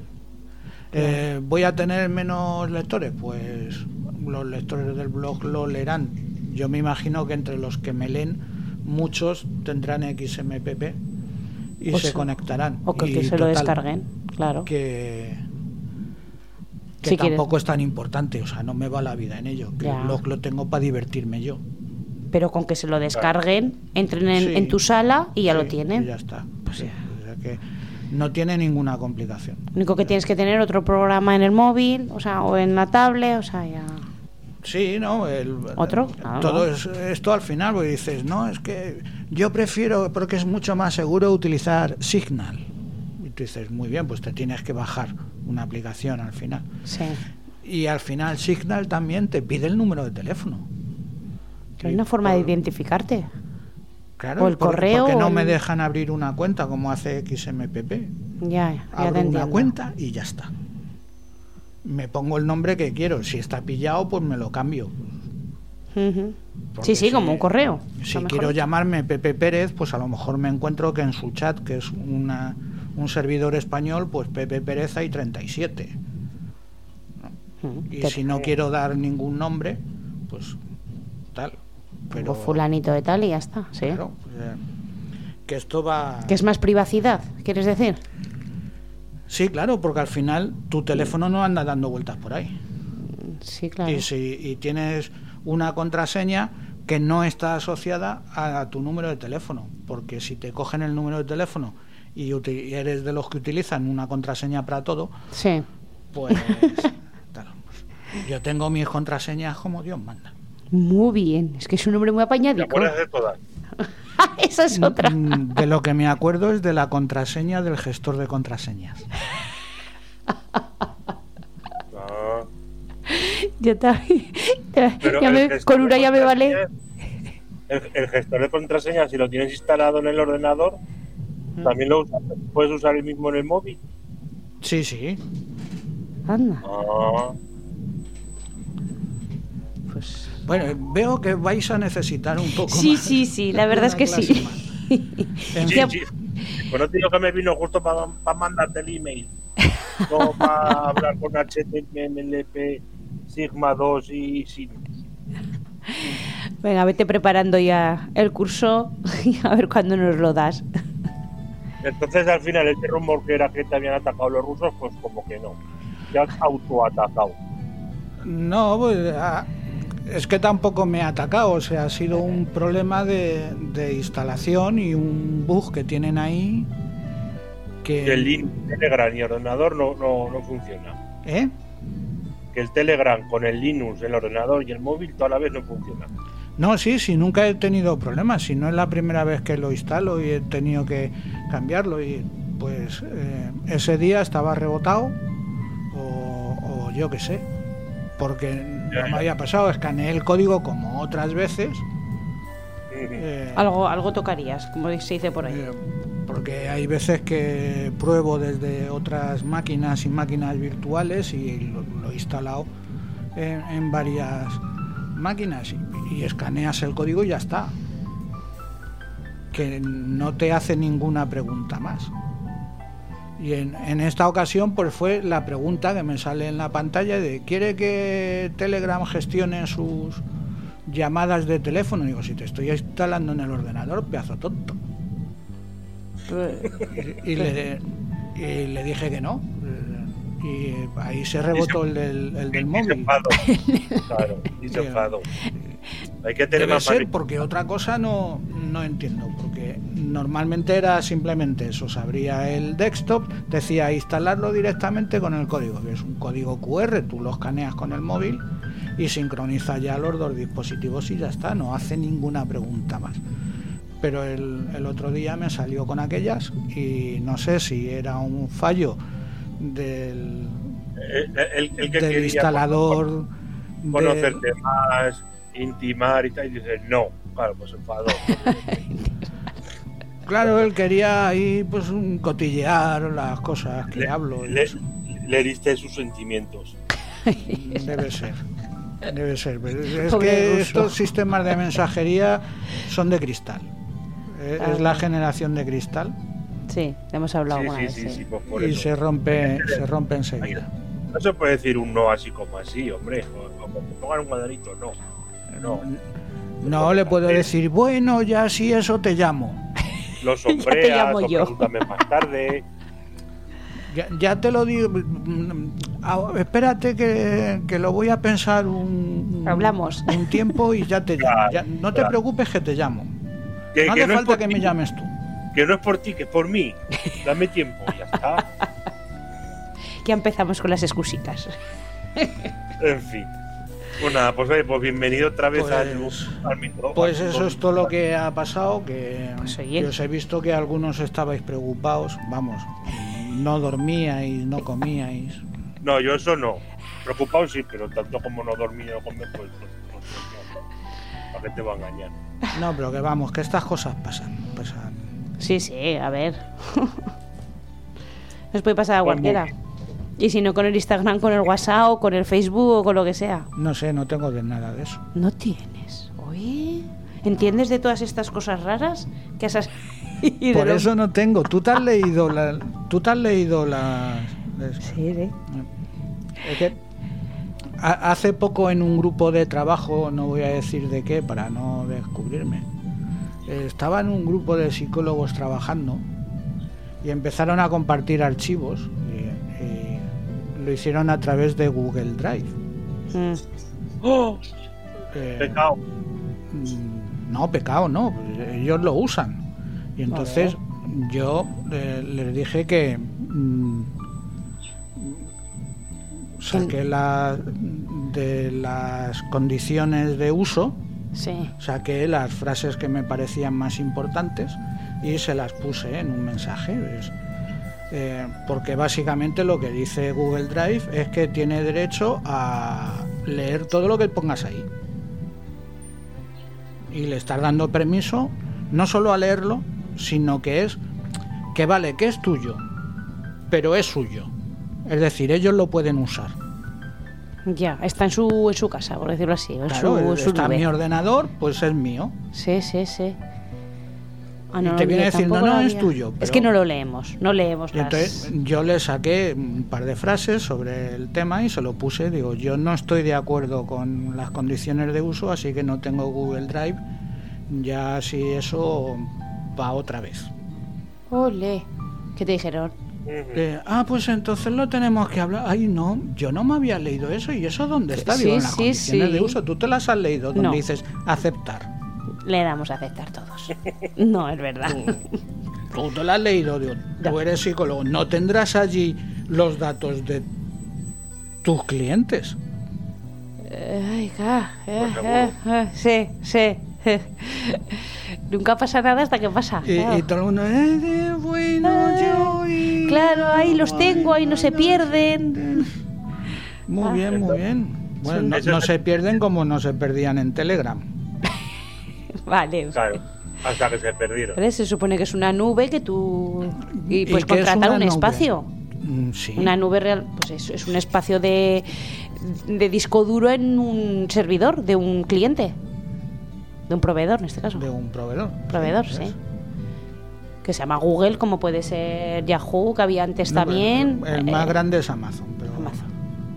Eh, ¿Voy a tener menos lectores? Pues los lectores del blog lo leerán. Yo me imagino que entre los que me leen, muchos tendrán X M P P y O se sea, conectarán. O que, Y que se lo total, descarguen, claro. Que, que Si quieres. tampoco es tan importante, o sea, no me va la vida en ello. Que Ya. el blog lo tengo para divertirme yo. Pero con que se lo descarguen, entren en, Sí. en tu sala y ya Sí, lo tienen. y ya está. Pues sí, o sea que no tiene ninguna complicación. Lo único que tienes que tener otro programa en el móvil, o sea, o en la tablet, o sea, ya. Sí, ¿no? El, ¿Otro? el- Ah, todo no. es, esto al final, porque dices, no, es que yo prefiero, porque es mucho más seguro utilizar Signal. Y tú dices, muy bien, pues te tienes que bajar una aplicación al final. Sí. Y al final Signal también te pide el número de teléfono. Hay una forma de identificarte. Claro, o el por- correo porque no o me el- dejan abrir una cuenta como hace X M P P. Ya, ya te Abro una entiendo. cuenta y ya está. Me pongo el nombre que quiero. Si está pillado, pues me lo cambio. Ujú. Porque Sí, sí, como un correo. Si A lo quiero mejor. llamarme Pepe Pérez, pues a lo mejor me encuentro que en su chat, que es una, un servidor español, pues Pepe Pérez hay treinta y siete. Ujú. Y Te- si no quiero dar ningún nombre, pues tal. Pero o fulanito de tal y ya está, sí. claro, pues, eh, que esto va... Que es más privacidad, ¿quieres decir? Sí, claro, porque al final tu teléfono no anda dando vueltas por ahí. Sí, claro. Y si y tienes una contraseña que no está asociada a tu número de teléfono, porque si te cogen el número de teléfono y, uti- y eres de los que utilizan una contraseña para todo, Sí. pues claro, pues, yo tengo mis contraseñas como Dios manda. Muy bien, es que es un nombre muy ¿Te apañadico. acuerdas de todas? Esa es otra. Mm, De lo que me acuerdo es de la contraseña del gestor de contraseñas. Ah, Yo también. Ya pero me- el gestor con de una ya me vale. contraseñas- El, el gestor de contraseñas, si lo tienes instalado en el ordenador, también lo usas, puedes usar el mismo en el móvil. Sí, sí. Anda, Ah, pues. Bueno, veo que vais a necesitar un poco Sí, más. sí, sí, la verdad es una que clase sí. más. En sí, Ya- sí. Pues no te digo que me vino justo para mandarte el email. No para hablar con H T M L P, Sigma dos y sin. Venga, vete preparando ya el curso y a ver cuándo nos lo das. Entonces, al final, ese rumor que era que te habían atacado los rusos, pues como que no. Ya has autoatacado. No, pues, ah, es que tampoco me ha atacado, o sea, ha sido un problema de, de instalación y un bug que tienen ahí que... Que el link Telegram y ordenador no, no, no funciona. ¿Eh? Que el Telegram con el Linux, el ordenador y el móvil toda la vez no funciona. No, sí, sí, nunca he tenido problemas, si no es la primera vez que lo instalo y he tenido que cambiarlo y pues eh, ese día estaba rebotado o, o yo qué sé, porque Ya, no ya. me había pasado, escaneé el código como otras veces. eh, Algo, algo tocarías, como se dice por ahí. Eh, porque hay veces que pruebo desde otras máquinas y máquinas virtuales y lo, lo he instalado en, en varias máquinas y, y escaneas el código y ya está. Que no te hace ninguna pregunta más. Y en, en esta ocasión pues fue la pregunta que me sale en la pantalla de ¿quiere que Telegram gestione sus llamadas de teléfono? Digo, si te estoy instalando en el ordenador, pedazo tonto. Y, y le, y le dije que no. Y ahí se rebotó el del, el del Y se móvil. enfadó. Claro, y se enfadó. Hay que tener Debe más ser manera. porque otra cosa no, no entiendo, porque normalmente era simplemente eso, se abría el desktop, decía instalarlo directamente con el código, que es un código Q R, tú lo escaneas con el móvil y sincroniza ya los dos dispositivos y ya está, no hace ninguna pregunta más. Pero el, el otro día me salió con aquellas y no sé si era un fallo del, el, el, el que del instalador, conocerte de... más, intimar y tal, y dices no, claro, pues enfadó. Claro, él quería ahí pues un cotillear las cosas que le, hablo. Y le, eso. le diste sus sentimientos. Debe ser, debe ser. Es que estos sistemas de mensajería son de cristal. Es ah, la generación de cristal. Sí, hemos hablado sí, alguna sí, vez. Sí, sí. Sí, pues por y eso. se rompe, se rompe enseguida. No se puede decir un no así como así, hombre. Como que pongan un cuadrito, no. No, no le puedo decir, bueno, ya si eso te llamo. Lo sombreas, o yo. pregúntame más tarde. Ya, ya te lo digo. Ah, espérate que, que lo voy a pensar un, Hablamos. un tiempo y ya te llamo. Claro, ya, no te claro. preocupes que te llamo. Que, no que hace no falta que ti, me llames tú. Que no es por ti, que es por mí. Dame tiempo, ya está. Ya empezamos con las excusitas. En fin. Pues nada, pues, pues bienvenido otra vez pues, al, al micro. Pues eso es todo lo que ha pasado, que, pues que os he visto que algunos estabais preocupados, vamos, no dormíais, no comíais. No, yo eso no. Preocupado sí, pero tanto como no dormía o comer, pues, pues, pues, pues no. ¿Para qué te va a engañar? No, pero que vamos, que estas cosas pasan, pasan. Sí, sí, a ver. Nos puede pasar a cualquiera. Y si no con el Instagram, con el WhatsApp, o con el Facebook o con lo que sea. No sé, no tengo de nada de eso. No tienes. Oye, ¿entiendes de todas estas cosas raras que has Por lo... eso no tengo. ¿Tú te has leído la... ¿Tú te has leído las... Sí, sí. Es que hace poco en un grupo de trabajo, no voy a decir de qué para no descubrirme, estaba en un grupo de psicólogos trabajando y empezaron a compartir archivos y, y lo hicieron a través de Google Drive. Mm. ¡Oh! Eh, pecado. No, pecado no, ellos lo usan. Y entonces no. yo eh, les dije que mmm, saqué la, de las condiciones de uso, sí. saqué las frases que me parecían más importantes y se las puse en un mensaje. Es, eh, porque básicamente lo que dice Google Drive es que tiene derecho a leer todo lo que pongas ahí. Y le estás dando permiso no solo a leerlo, sino que es que vale, que es tuyo, pero es suyo. Es decir, ellos lo pueden usar. Ya, está en su en su casa, por decirlo así. En claro, su, su está en nube. mi ordenador, pues es mío. Sí, sí, sí. Ah, no, y te viene diciendo, no, es tuyo. Pero... Es que no lo leemos, no leemos y las... Entonces yo le saqué un par de frases sobre el tema y se lo puse. Digo, yo no estoy de acuerdo con las condiciones de uso, así que no tengo Google Drive. Ya si eso va otra vez. Ole, ¿qué te dijeron? Eh, ah, pues entonces lo tenemos que hablar. Ay, no, yo no me había leído eso. ¿Y eso dónde está? Sí, Digo, en las sí, condiciones sí. de uso. ¿Tú te las has leído? Donde no. dices aceptar. Le damos a aceptar todos. No, es verdad. Tú te las has leído. Digo, tú eres psicólogo. ¿No tendrás allí los datos de tus clientes? Ay, ja, eh, eh, eh, sí, sí. Nunca pasa nada hasta que pasa. Y, claro. y todo el mundo, eh, bueno, yo y... Claro, ahí los tengo, ahí no se pierden. Muy Ah. bien, muy bien. Bueno, no, no se pierden como no se perdían en Telegram. Vale. Claro, hasta que se perdieron. Pero se supone que es una nube que tú... Y puedes ¿Y qué es contratar una un nube? espacio. Mm, sí. Una nube real, pues es, es un espacio de, de disco duro en un servidor de un cliente. De un proveedor, en este caso. De un proveedor. Proveedor, sí. ¿ves? Que se llama Google, como puede ser Yahoo, que había antes No, también. El, el más eh, grande es Amazon. Pero, Amazon.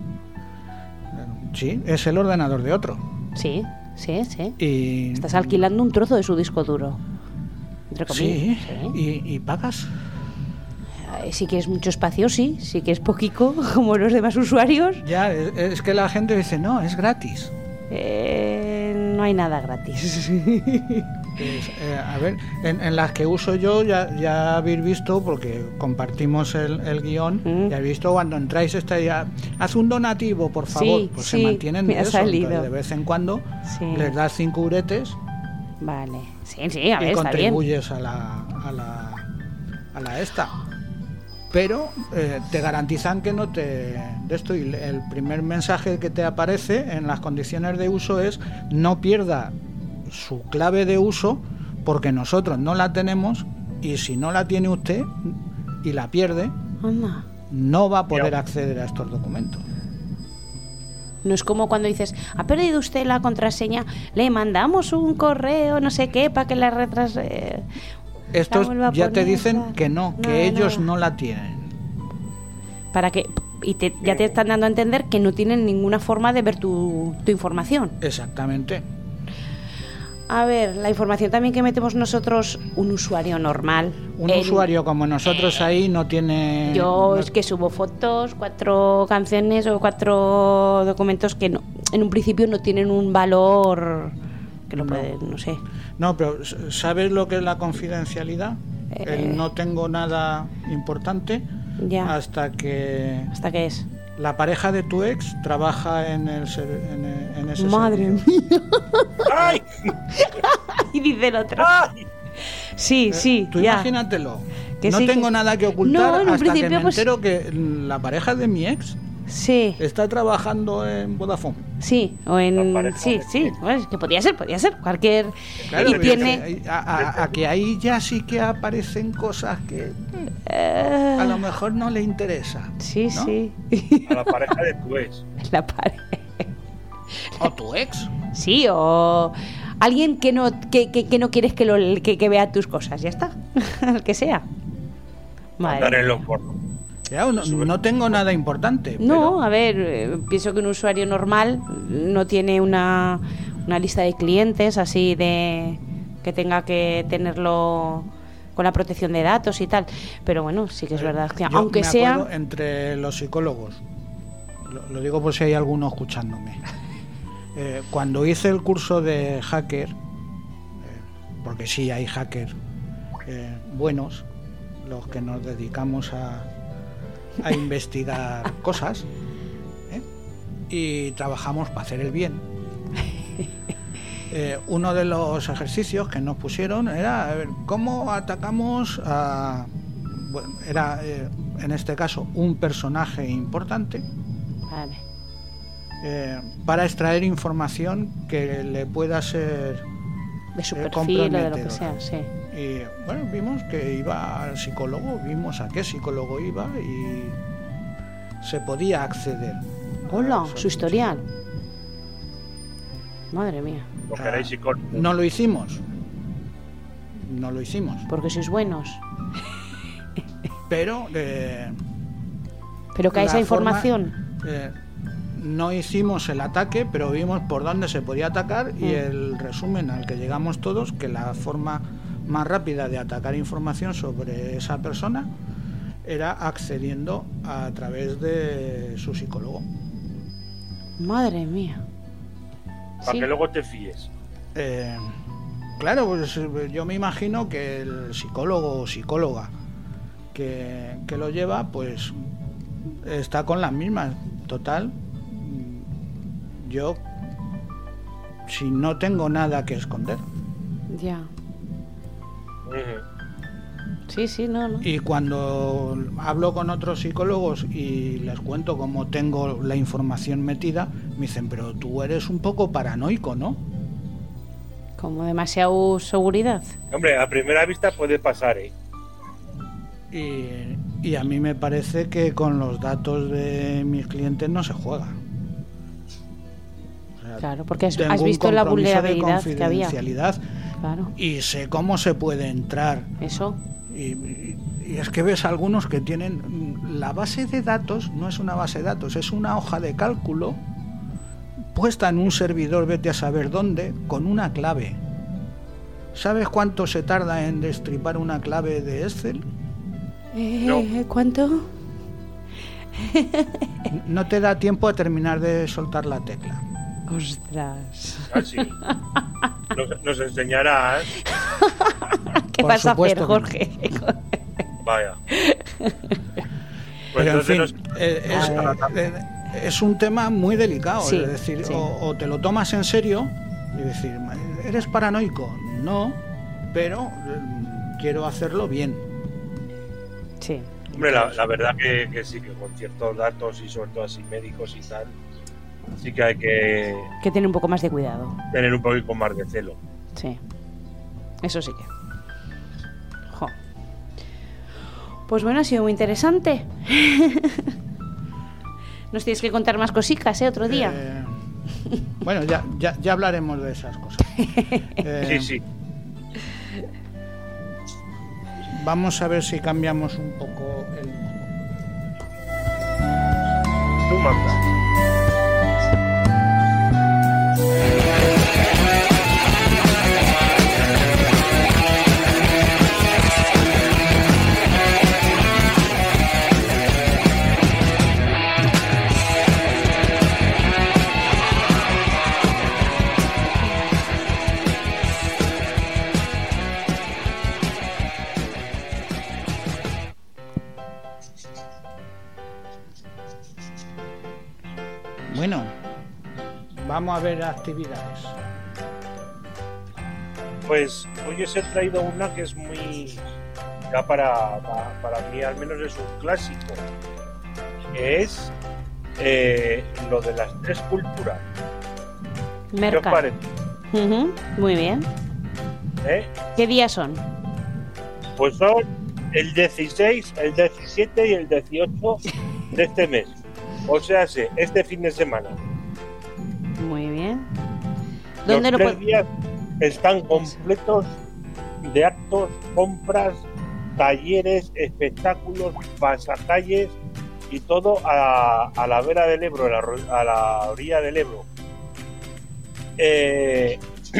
Sí, es el ordenador de otro. Sí, sí, sí. Y... Estás alquilando un trozo de su disco duro. Entre comillas. Sí, Sí. ¿Y, y pagas? Eh, Si quieres mucho espacio, sí. Si quieres poquito, como los demás usuarios, Ya, es, es que la gente dice, no, es gratis. eh, no hay nada gratis. Pues, eh, a ver, en, en las que uso yo ya, ya habéis visto, porque compartimos el, el guión, Mm. ya habéis visto cuando entráis está ya, haz un donativo, por favor, Sí, pues sí, se mantienen me de ha eso, salido. entonces de vez en cuando Sí. les das cinco uretes Vale. Sí, sí, a ver, y está bien. contribuyes a la, a la a la esta. Pero eh, te garantizan que no te de esto, y el primer mensaje que te aparece en las condiciones de uso es: no pierda su clave de uso porque nosotros no la tenemos, y si no la tiene usted y la pierde, Anda. no va a poder acceder a estos documentos. No es como cuando dices, ha perdido usted la contraseña, le mandamos un correo, no sé qué, para que la retrase. Estos vuelva a ya te poner, dicen nada. que no, que Nada, ellos nada. no la tienen. Para que y te, ya te están dando a entender que no tienen ninguna forma de ver tu, tu información. Exactamente. A ver, la información también que metemos nosotros, un usuario normal. Un en- usuario como nosotros ahí no tiene... Yo no- es que subo fotos, cuatro canciones o cuatro documentos que no, en un principio no tienen un valor que lo No. pueden, no sé. No, pero ¿sabes lo que es la confidencialidad? Eh. El no tengo nada importante Ya. hasta que ¿Hasta qué es? la pareja de tu ex trabaja en, el, ser- en, el- en ese Madre servicio. mía. ¡Ay! Y dice el otro. ¡Ay! Sí, sí, Tú ya. imagínatelo. Que no sí, tengo que- nada que ocultar No, en un hasta que principio, me pues- entero que la pareja de mi ex Sí, está trabajando en Vodafone. sí, o en... La pareja Sí, de- sí, bueno, es que podría ser, podría ser, cualquier... Claro, y pero tiene... que- a, a- a que ahí ya sí que aparecen cosas que eh, a lo mejor no le interesa. sí, ¿no? sí. A la pareja de tu ex. La pared. O tu ex. Sí, o alguien que no que, que, que no quieres que, lo, que, que vea tus cosas, ya está. El que sea. Andar Vale. en los pornos. Ya, no, no tengo nada importante. No, a ver, eh, pienso que un usuario normal no tiene una, una lista de clientes así de que tenga que tenerlo con la protección de datos y tal. Pero bueno, sí que es verdad que Yo aunque me sea... acuerdo entre los psicólogos, lo, lo digo por si hay alguno escuchándome, eh, cuando hice el curso de hacker, eh, porque sí hay hackers eh, buenos, los que nos dedicamos a, a investigar cosas, ¿eh? Y trabajamos para hacer el bien. Eh, uno de los ejercicios que nos pusieron era a ver, cómo atacamos a, bueno, era eh, en este caso un personaje importante, Vale. eh, para extraer información que le pueda ser De su eh, perfil o de lo que comprometedora. sea, sí. Y bueno, vimos que iba al psicólogo, vimos a qué psicólogo iba y se podía acceder. a Hola, eso. su historial. Madre mía, Lo queréis psicólogo. No lo hicimos. No lo hicimos. porque sois buenos. Pero eh, Pero que la esa información... forma, eh, no hicimos el ataque, pero vimos por dónde se podía atacar y Mm. el resumen al que llegamos todos, que la forma más rápida de atacar información sobre esa persona era accediendo a través de su psicólogo. Madre mía. Para Sí. que luego te fíes. Eh, claro, pues eh, yo me imagino que el psicólogo o psicóloga que, que lo lleva, pues está con las mismas. Total, mm, yo si no tengo nada que esconder. Ya. Ujú. Sí, sí, no, no. Y cuando hablo con otros psicólogos y les cuento cómo tengo la información metida, me dicen, pero tú eres un poco paranoico, ¿no? Como demasiado seguridad. Hombre, a primera vista puede pasar, ¿eh? Y, y a mí me parece que con los datos de mis clientes no se juega. O sea, Claro, porque has, tengo has un visto la compromiso de vulnerabilidad que había. confidencialidad Claro, y sé cómo se puede entrar. eso. Y, y- y es que ves algunos que tienen... La base de datos no es una base de datos, es una hoja de cálculo puesta en un servidor, vete a saber dónde, con una clave. ¿Sabes cuánto se tarda en destripar una clave de Excel? Eh, ¿Cuánto? No te da tiempo a terminar de soltar la tecla. Ostras. Así. nos, nos enseñarás. ¿Qué Por vas a hacer, supuesto que Jorge? Vaya. Pues Pero en fin, entonces eh, es, nos- eh, es un tema muy delicado. Sí, es decir, sí. o, o te lo tomas en serio y decir, ¿eres paranoico? No, pero eh, quiero hacerlo bien. Sí. Hombre, la, la verdad que, que sí, que con ciertos datos y sobre todo así médicos y tal, sí que hay que Que tiene un poco más de cuidado. tener un poquito más de celo. Sí. Eso sí que. Jo. Pues bueno, ha sido muy interesante. Nos tienes que contar más cositas, ¿eh? Otro día. Eh, bueno, ya, ya, ya hablaremos de esas cosas. Eh, Sí, sí. Vamos a ver si cambiamos un poco el modo. Tú mandas. Bueno, vamos a ver actividades. Pues hoy os he traído una que es muy. Ya para, para, para mí al menos es un clásico. Que es eh, lo de las tres culturas. ¿Qué os Merca. parece? Ujú, muy bien. ¿Eh? ¿Qué días son? Pues son el dieciséis, el diecisiete y el dieciocho de este mes. O sea, sí, este fin de semana. Muy bien. Los ¿Dónde lo tres po- días están completos de actos, compras, talleres, espectáculos, pasacalles y todo a, a la vera del Ebro, a la, ro- a la orilla del Ebro. Eh,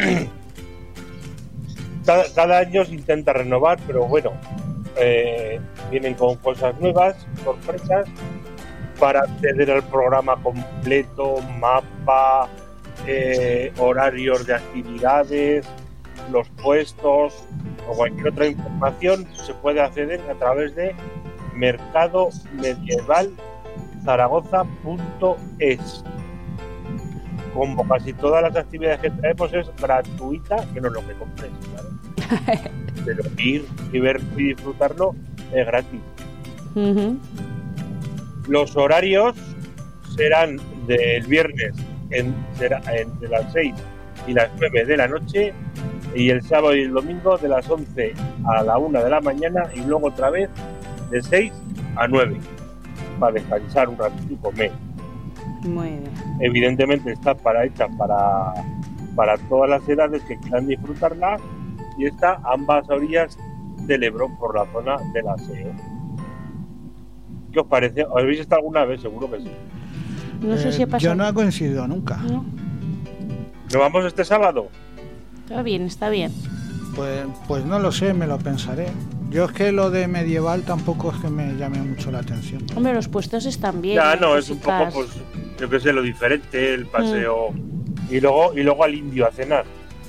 cada, cada año se intenta renovar, pero bueno, eh, vienen con cosas nuevas, sorpresas, para acceder al programa completo, mapa, eh, horarios de actividades, los puestos o cualquier otra información se puede acceder a través de mercado medieval zaragoza punto es. Como casi todas las actividades que traemos es gratuita, que no es lo que compres, ¿vale? Pero ir y ver y disfrutarlo es gratis. Ujú. Los horarios serán del viernes en, será entre las seis y las nueve de la noche y el sábado y el domingo de las once a la una de la mañana y luego otra vez de seis a nueve para descansar un ratito y comer. Muy bien. Evidentemente está para hecha para, para todas las edades que quieran disfrutarla y está a ambas orillas del Ebro por la zona del aseo. ¿Qué os parece? ¿Os habéis estado alguna vez? Seguro que sí. No sé Eh, si ha pasado. Yo no he coincidido nunca. No, ¿Nos vamos este sábado? está bien, está bien. Pues, pues no lo sé, me lo pensaré. Yo es que lo de medieval tampoco es que me llame mucho la atención. Hombre, los puestos están bien. Ya, hay no, es un poco, cositas. pues, yo qué sé, lo diferente, el paseo. Y luego y luego al indio a cenar.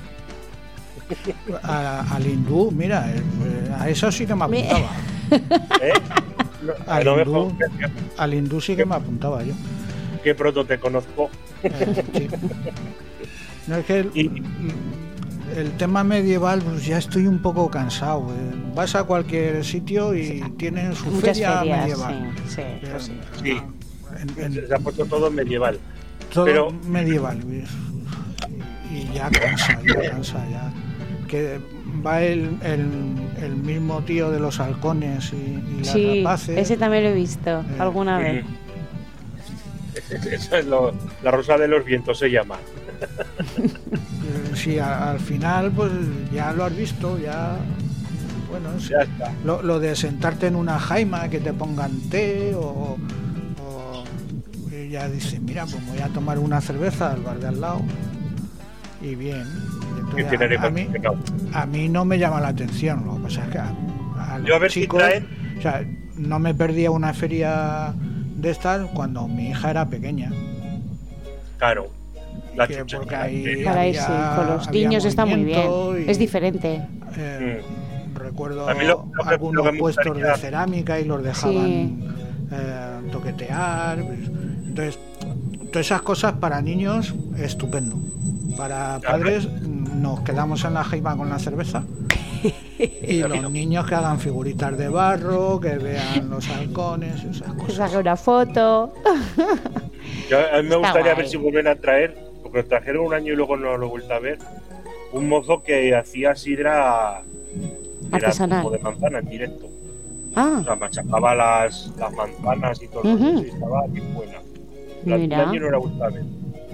A- al hindú, mira, eh, a eso sí que me Me- apuntaba. ¿Eh? No, Al no me hindú. jodas, que, Al hindú sí que me apuntaba yo. que pronto te conozco. Eh, sí. No es que el, Y- el tema medieval, pues ya estoy un poco cansado. eh. Vas a cualquier sitio y tienen su Muchas feria ferias, medieval. sí, sí, Eh, pues sí. Sí, en- en- se ha puesto todo medieval. todo pero- medieval. Y ya cansa, ya cansa, ya. Que va el, el, el mismo tío de los halcones y, y las Sí, rapaces. ese también lo he visto Eh, alguna vez. Esa es lo- la rosa de los vientos se llama. Eh, Sí, a- al final, pues ya lo has visto, ya. Bueno, sí. Ya está. Lo, lo de sentarte en una jaima, que te pongan té o, o y ya dices, mira, pues voy a tomar una cerveza al bar de al lado y bien. Y entonces, Que tiene a, a mí, acondicionado. a mí no me llama la atención, lo que pasa es que a, a los Yo a ver si chicos, traen- o sea, no me perdía una feria de estas cuando mi hija era pequeña. Claro. La que chucha. porque ahí Para ir, había- sí, con los había niños está muy bien. movimiento y, Es diferente. eh, Mm. recuerdo A mí lo- lo que- algunos lo que me puestos gustaría- de cerámica y los dejaban Sí. eh, toquetear. pues, entonces, todas esas cosas para niños, estupendo. Para padres, nos quedamos en la jaiba con la cerveza. Y los niños que hagan figuritas de barro, que vean los halcones, esas Que cosas. saque una foto. Yo, a mí me Está gustaría guay. ver si vuelven a traer, porque lo trajeron un año y luego no lo he vuelto a ver, un mozo que hacía sidra era Artesanal. como de manzana en directo. O Ah, sea, machacaba las, las manzanas y todo Ujú. eso y estaba bien buena. Durante Mira. un año no la he vuelto a ver.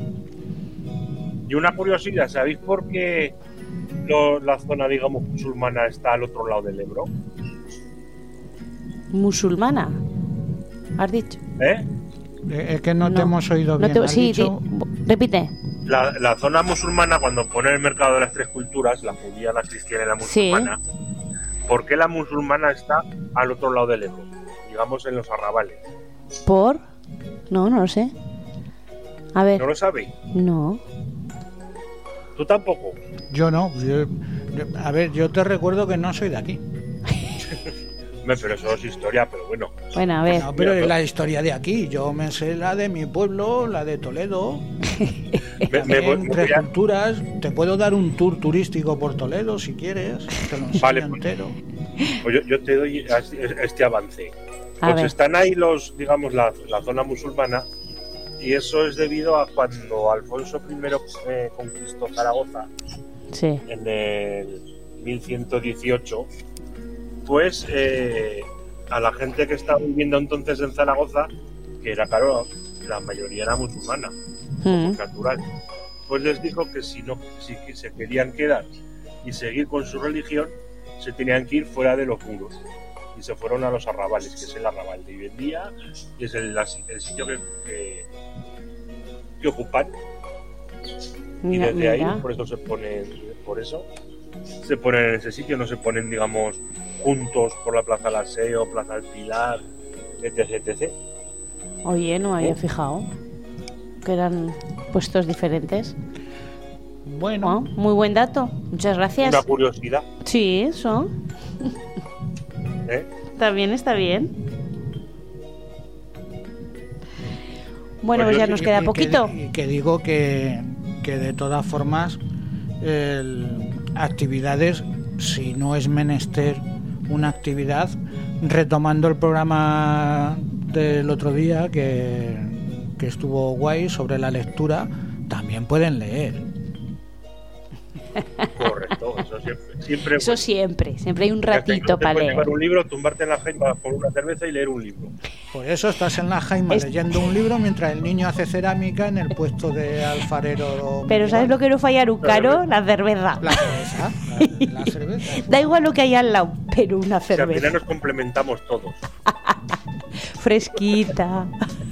Y una curiosidad, ¿sabéis por qué lo- la zona, digamos, musulmana está al otro lado del Ebro? musulmana. ¿Has dicho? ¿Eh? Eh, Es que no, te No. hemos oído No bien. te- ¿has sí, dicho? di- repite. La, la zona musulmana, cuando pone el mercado de las tres culturas, la judía, la cristiana y la Sí. musulmana, ¿por qué la musulmana está al otro lado del Ebro? Digamos en los arrabales. ¿Por? No, no lo sé. A ver, ¿No lo sabéis? no. ¿Tú tampoco? Yo no. yo- yo- a ver, yo te recuerdo que no soy de aquí. Me, pero eso es historia, pero bueno. Bueno, a ver. No, pero Mira, es la historia de aquí. Yo me sé la de mi pueblo, la de Toledo. Me, me También voy- me tres voy a- culturas. Te puedo dar un tour turístico por Toledo si quieres. Te lo enseño Vale, pues. entero. pues yo, yo te doy este este avance. A Pues ver. están ahí los, digamos, la, la zona musulmana, y eso es debido a cuando Alfonso primero eh, conquistó Zaragoza Sí. en el mil ciento dieciocho, pues eh, a la gente que estaba viviendo entonces en Zaragoza, que era claro, la mayoría era musulmana, Mm. natural, pues les dijo que si no, si que se querían quedar y seguir con su religión, se tenían que ir fuera de los muros. Y se fueron a los arrabales, que es el arrabal de hoy en día, y es el, el sitio que, que, que ocupan. Y Mira, desde ahí, mira. por eso se ponen, por eso se ponen en ese sitio, no se ponen, digamos, juntos por la Plaza Laseo, Plaza del Pilar, etc, etcétera. Oye, no me había ¿Eh? fijado que eran puestos diferentes. Bueno, Oh, muy buen dato. Muchas gracias. Una curiosidad, Sí, eso. ¿eh? Está bien, está bien. Bueno, Pues pues yo ya sí- nos y- queda y poquito. Que, y que digo que, que de todas formas, el- actividades, si no es menester una actividad, retomando el programa del otro día que, que estuvo guay sobre la lectura, también pueden leer. Correcto, eso siempre. siempre Eso siempre, siempre hay un Ya que ratito no te para puedes leer. llevar un libro, tumbarte en la jaima con una cerveza y leer un libro. Por eso estás en la jaima Es- leyendo un libro mientras el niño hace cerámica en el puesto de alfarero. Pero ¿sabes lo que no falla nunca, no? La cerveza. La cerveza. La, la cerveza. Da igual lo que haya al lado, pero una O sea, al final cerveza nos complementamos todos. fresquita.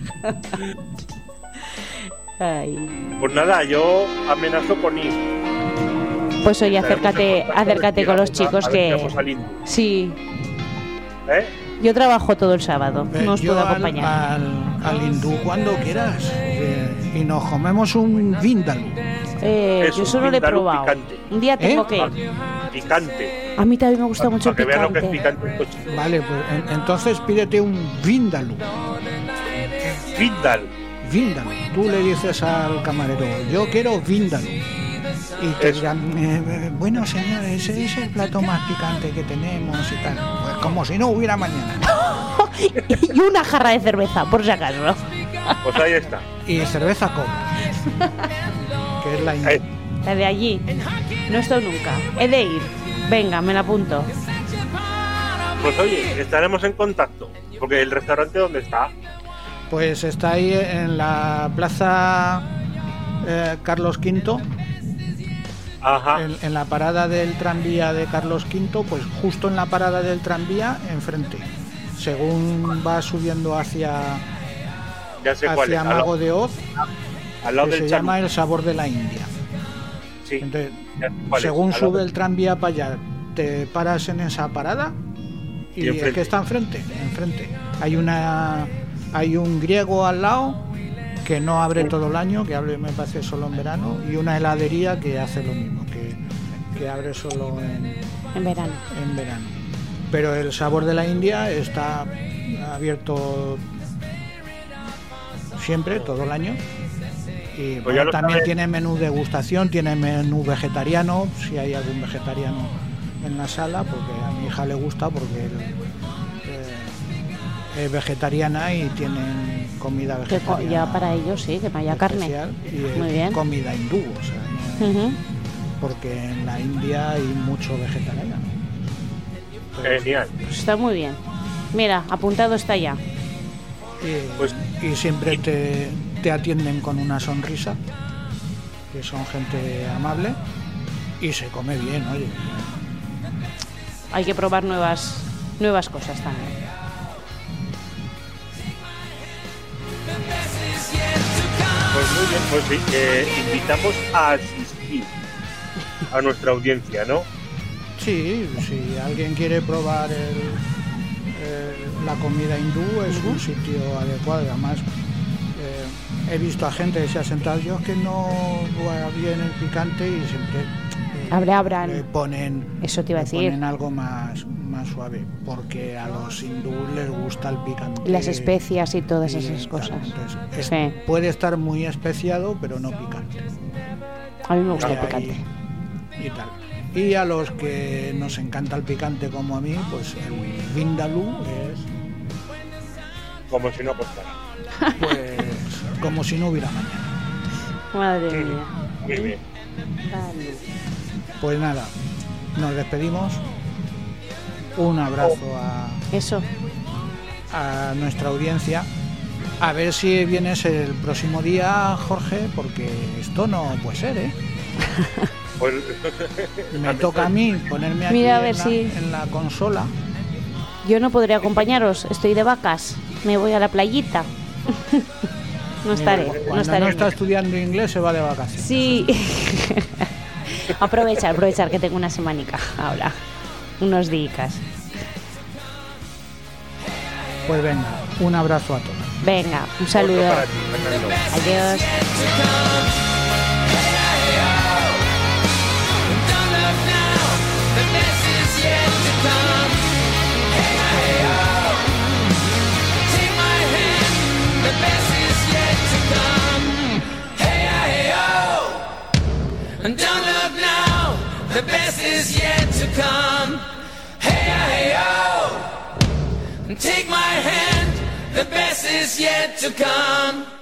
Ay. Pues nada, yo amenazo con ir. Pues oye, Estaremos acércate, en contacto, acércate con los a- chicos a ver si que... vamos al Indu, Sí, ¿eh? yo trabajo todo el sábado, Eh, no os yo puedo al- acompañar. Al, al hindú cuando quieras. eh, y nos comemos un vindaloo. Eh, Es yo un solo lo he vindaloo probado. picante. Un día tengo ¿Eh? que ir. Picante. A mí también me gusta mucho el Para que vean lo que es picante. picante el coche. Vale, pues en- entonces pídete un vindaloo. Vindal. Vindaloo. Tú le dices al camarero, yo quiero vindaloo. Y te Eso. dirán, eh, eh, bueno señor, ese es el plato más picante que tenemos y tal. Pues como si no hubiera mañana. Y una jarra de cerveza, por si acaso. Pues ahí está. Y cerveza cola. Que es la hindú. Ahí. La de allí. No estoy nunca. He de ir. Venga, me la apunto. Pues oye, estaremos en contacto. Porque el restaurante, ¿dónde está? Pues está ahí en la plaza eh, Carlos quinto, Ajá. en, en la parada del tranvía de Carlos quinto, pues justo en la parada del tranvía, enfrente. Según va subiendo hacia, Ya sé cuál es. hacia Al, lado- Mago de Oz, al lado que del se Chanu. llama El Sabor de la India. Sí. Entonces, ya sé cuál es, según al lado sube del- el tranvía para allá, te paras en esa parada y, Y es enfrente. que está enfrente, enfrente. Hay una, hay un griego al lado que no abre todo el año, que abre me parece solo en verano, y una heladería que hace lo mismo, que, que abre solo en, En verano. en verano. Pero el Sabor de la India está abierto siempre, todo el año. Y Pues bueno, ya lo también sabes. tiene menú degustación, tiene menú vegetariano, si hay algún vegetariano en la sala, porque a mi hija le gusta, porque el- eh, es vegetariana y tienen comida Que co- vegetariana. ya para ellos sí, que no haya carne. especial, y es Muy bien. comida hindú, o sea, no- Ujú. porque en la India hay mucho vegetariano. Pero- Genial. Pues está muy bien. Mira, apuntado está ya. Y, Pues- y siempre te, te atienden con una sonrisa, que son gente amable, y se come bien, oye. Hay que probar nuevas nuevas cosas también. Pues muy bien, pues sí, eh, invitamos a asistir a nuestra audiencia, ¿no? Sí, si alguien quiere probar el, el- la comida hindú, es un sitio adecuado. Además, eh, he visto a gente que se ha sentado, yo es que no va bien el picante, y siempre eh, Habrá, habrán. le ponen, Eso te iba a le decir. ponen algo más, más suave, porque a los hindúes les gusta el picante. Y las especias y todas y esas tal. cosas. Entonces, es- Sí. puede estar muy especiado, pero no picante. A mí me gusta el Y ahí- picante. y tal. Y a los que nos encanta el picante como a mí, pues el vindaloo es Como si no costara. pues como si no hubiera mañana. Madre mía. Muy bien. Vale. Pues nada, nos despedimos. Un abrazo a, Eso. a nuestra audiencia. A ver si vienes el próximo día, Jorge, porque esto no puede ser, ¿eh? Pues, Me toca a mí ponerme aquí Mira, a en, ver la, si- en la consola. Yo no podré acompañaros, estoy de vacas. Me voy a la playita. No estaré, Cuando no no estaré. está estudiando inglés se va de vacaciones. Sí. aprovechar, aprovechar que tengo una semanica ahora. Unos días. Pues venga, un abrazo a todos. Venga, un otro saludo. para ti, Fernando. Adiós. And don't look now, the best is yet to come. Hey, hey, oh, and take my hand, the best is yet to come.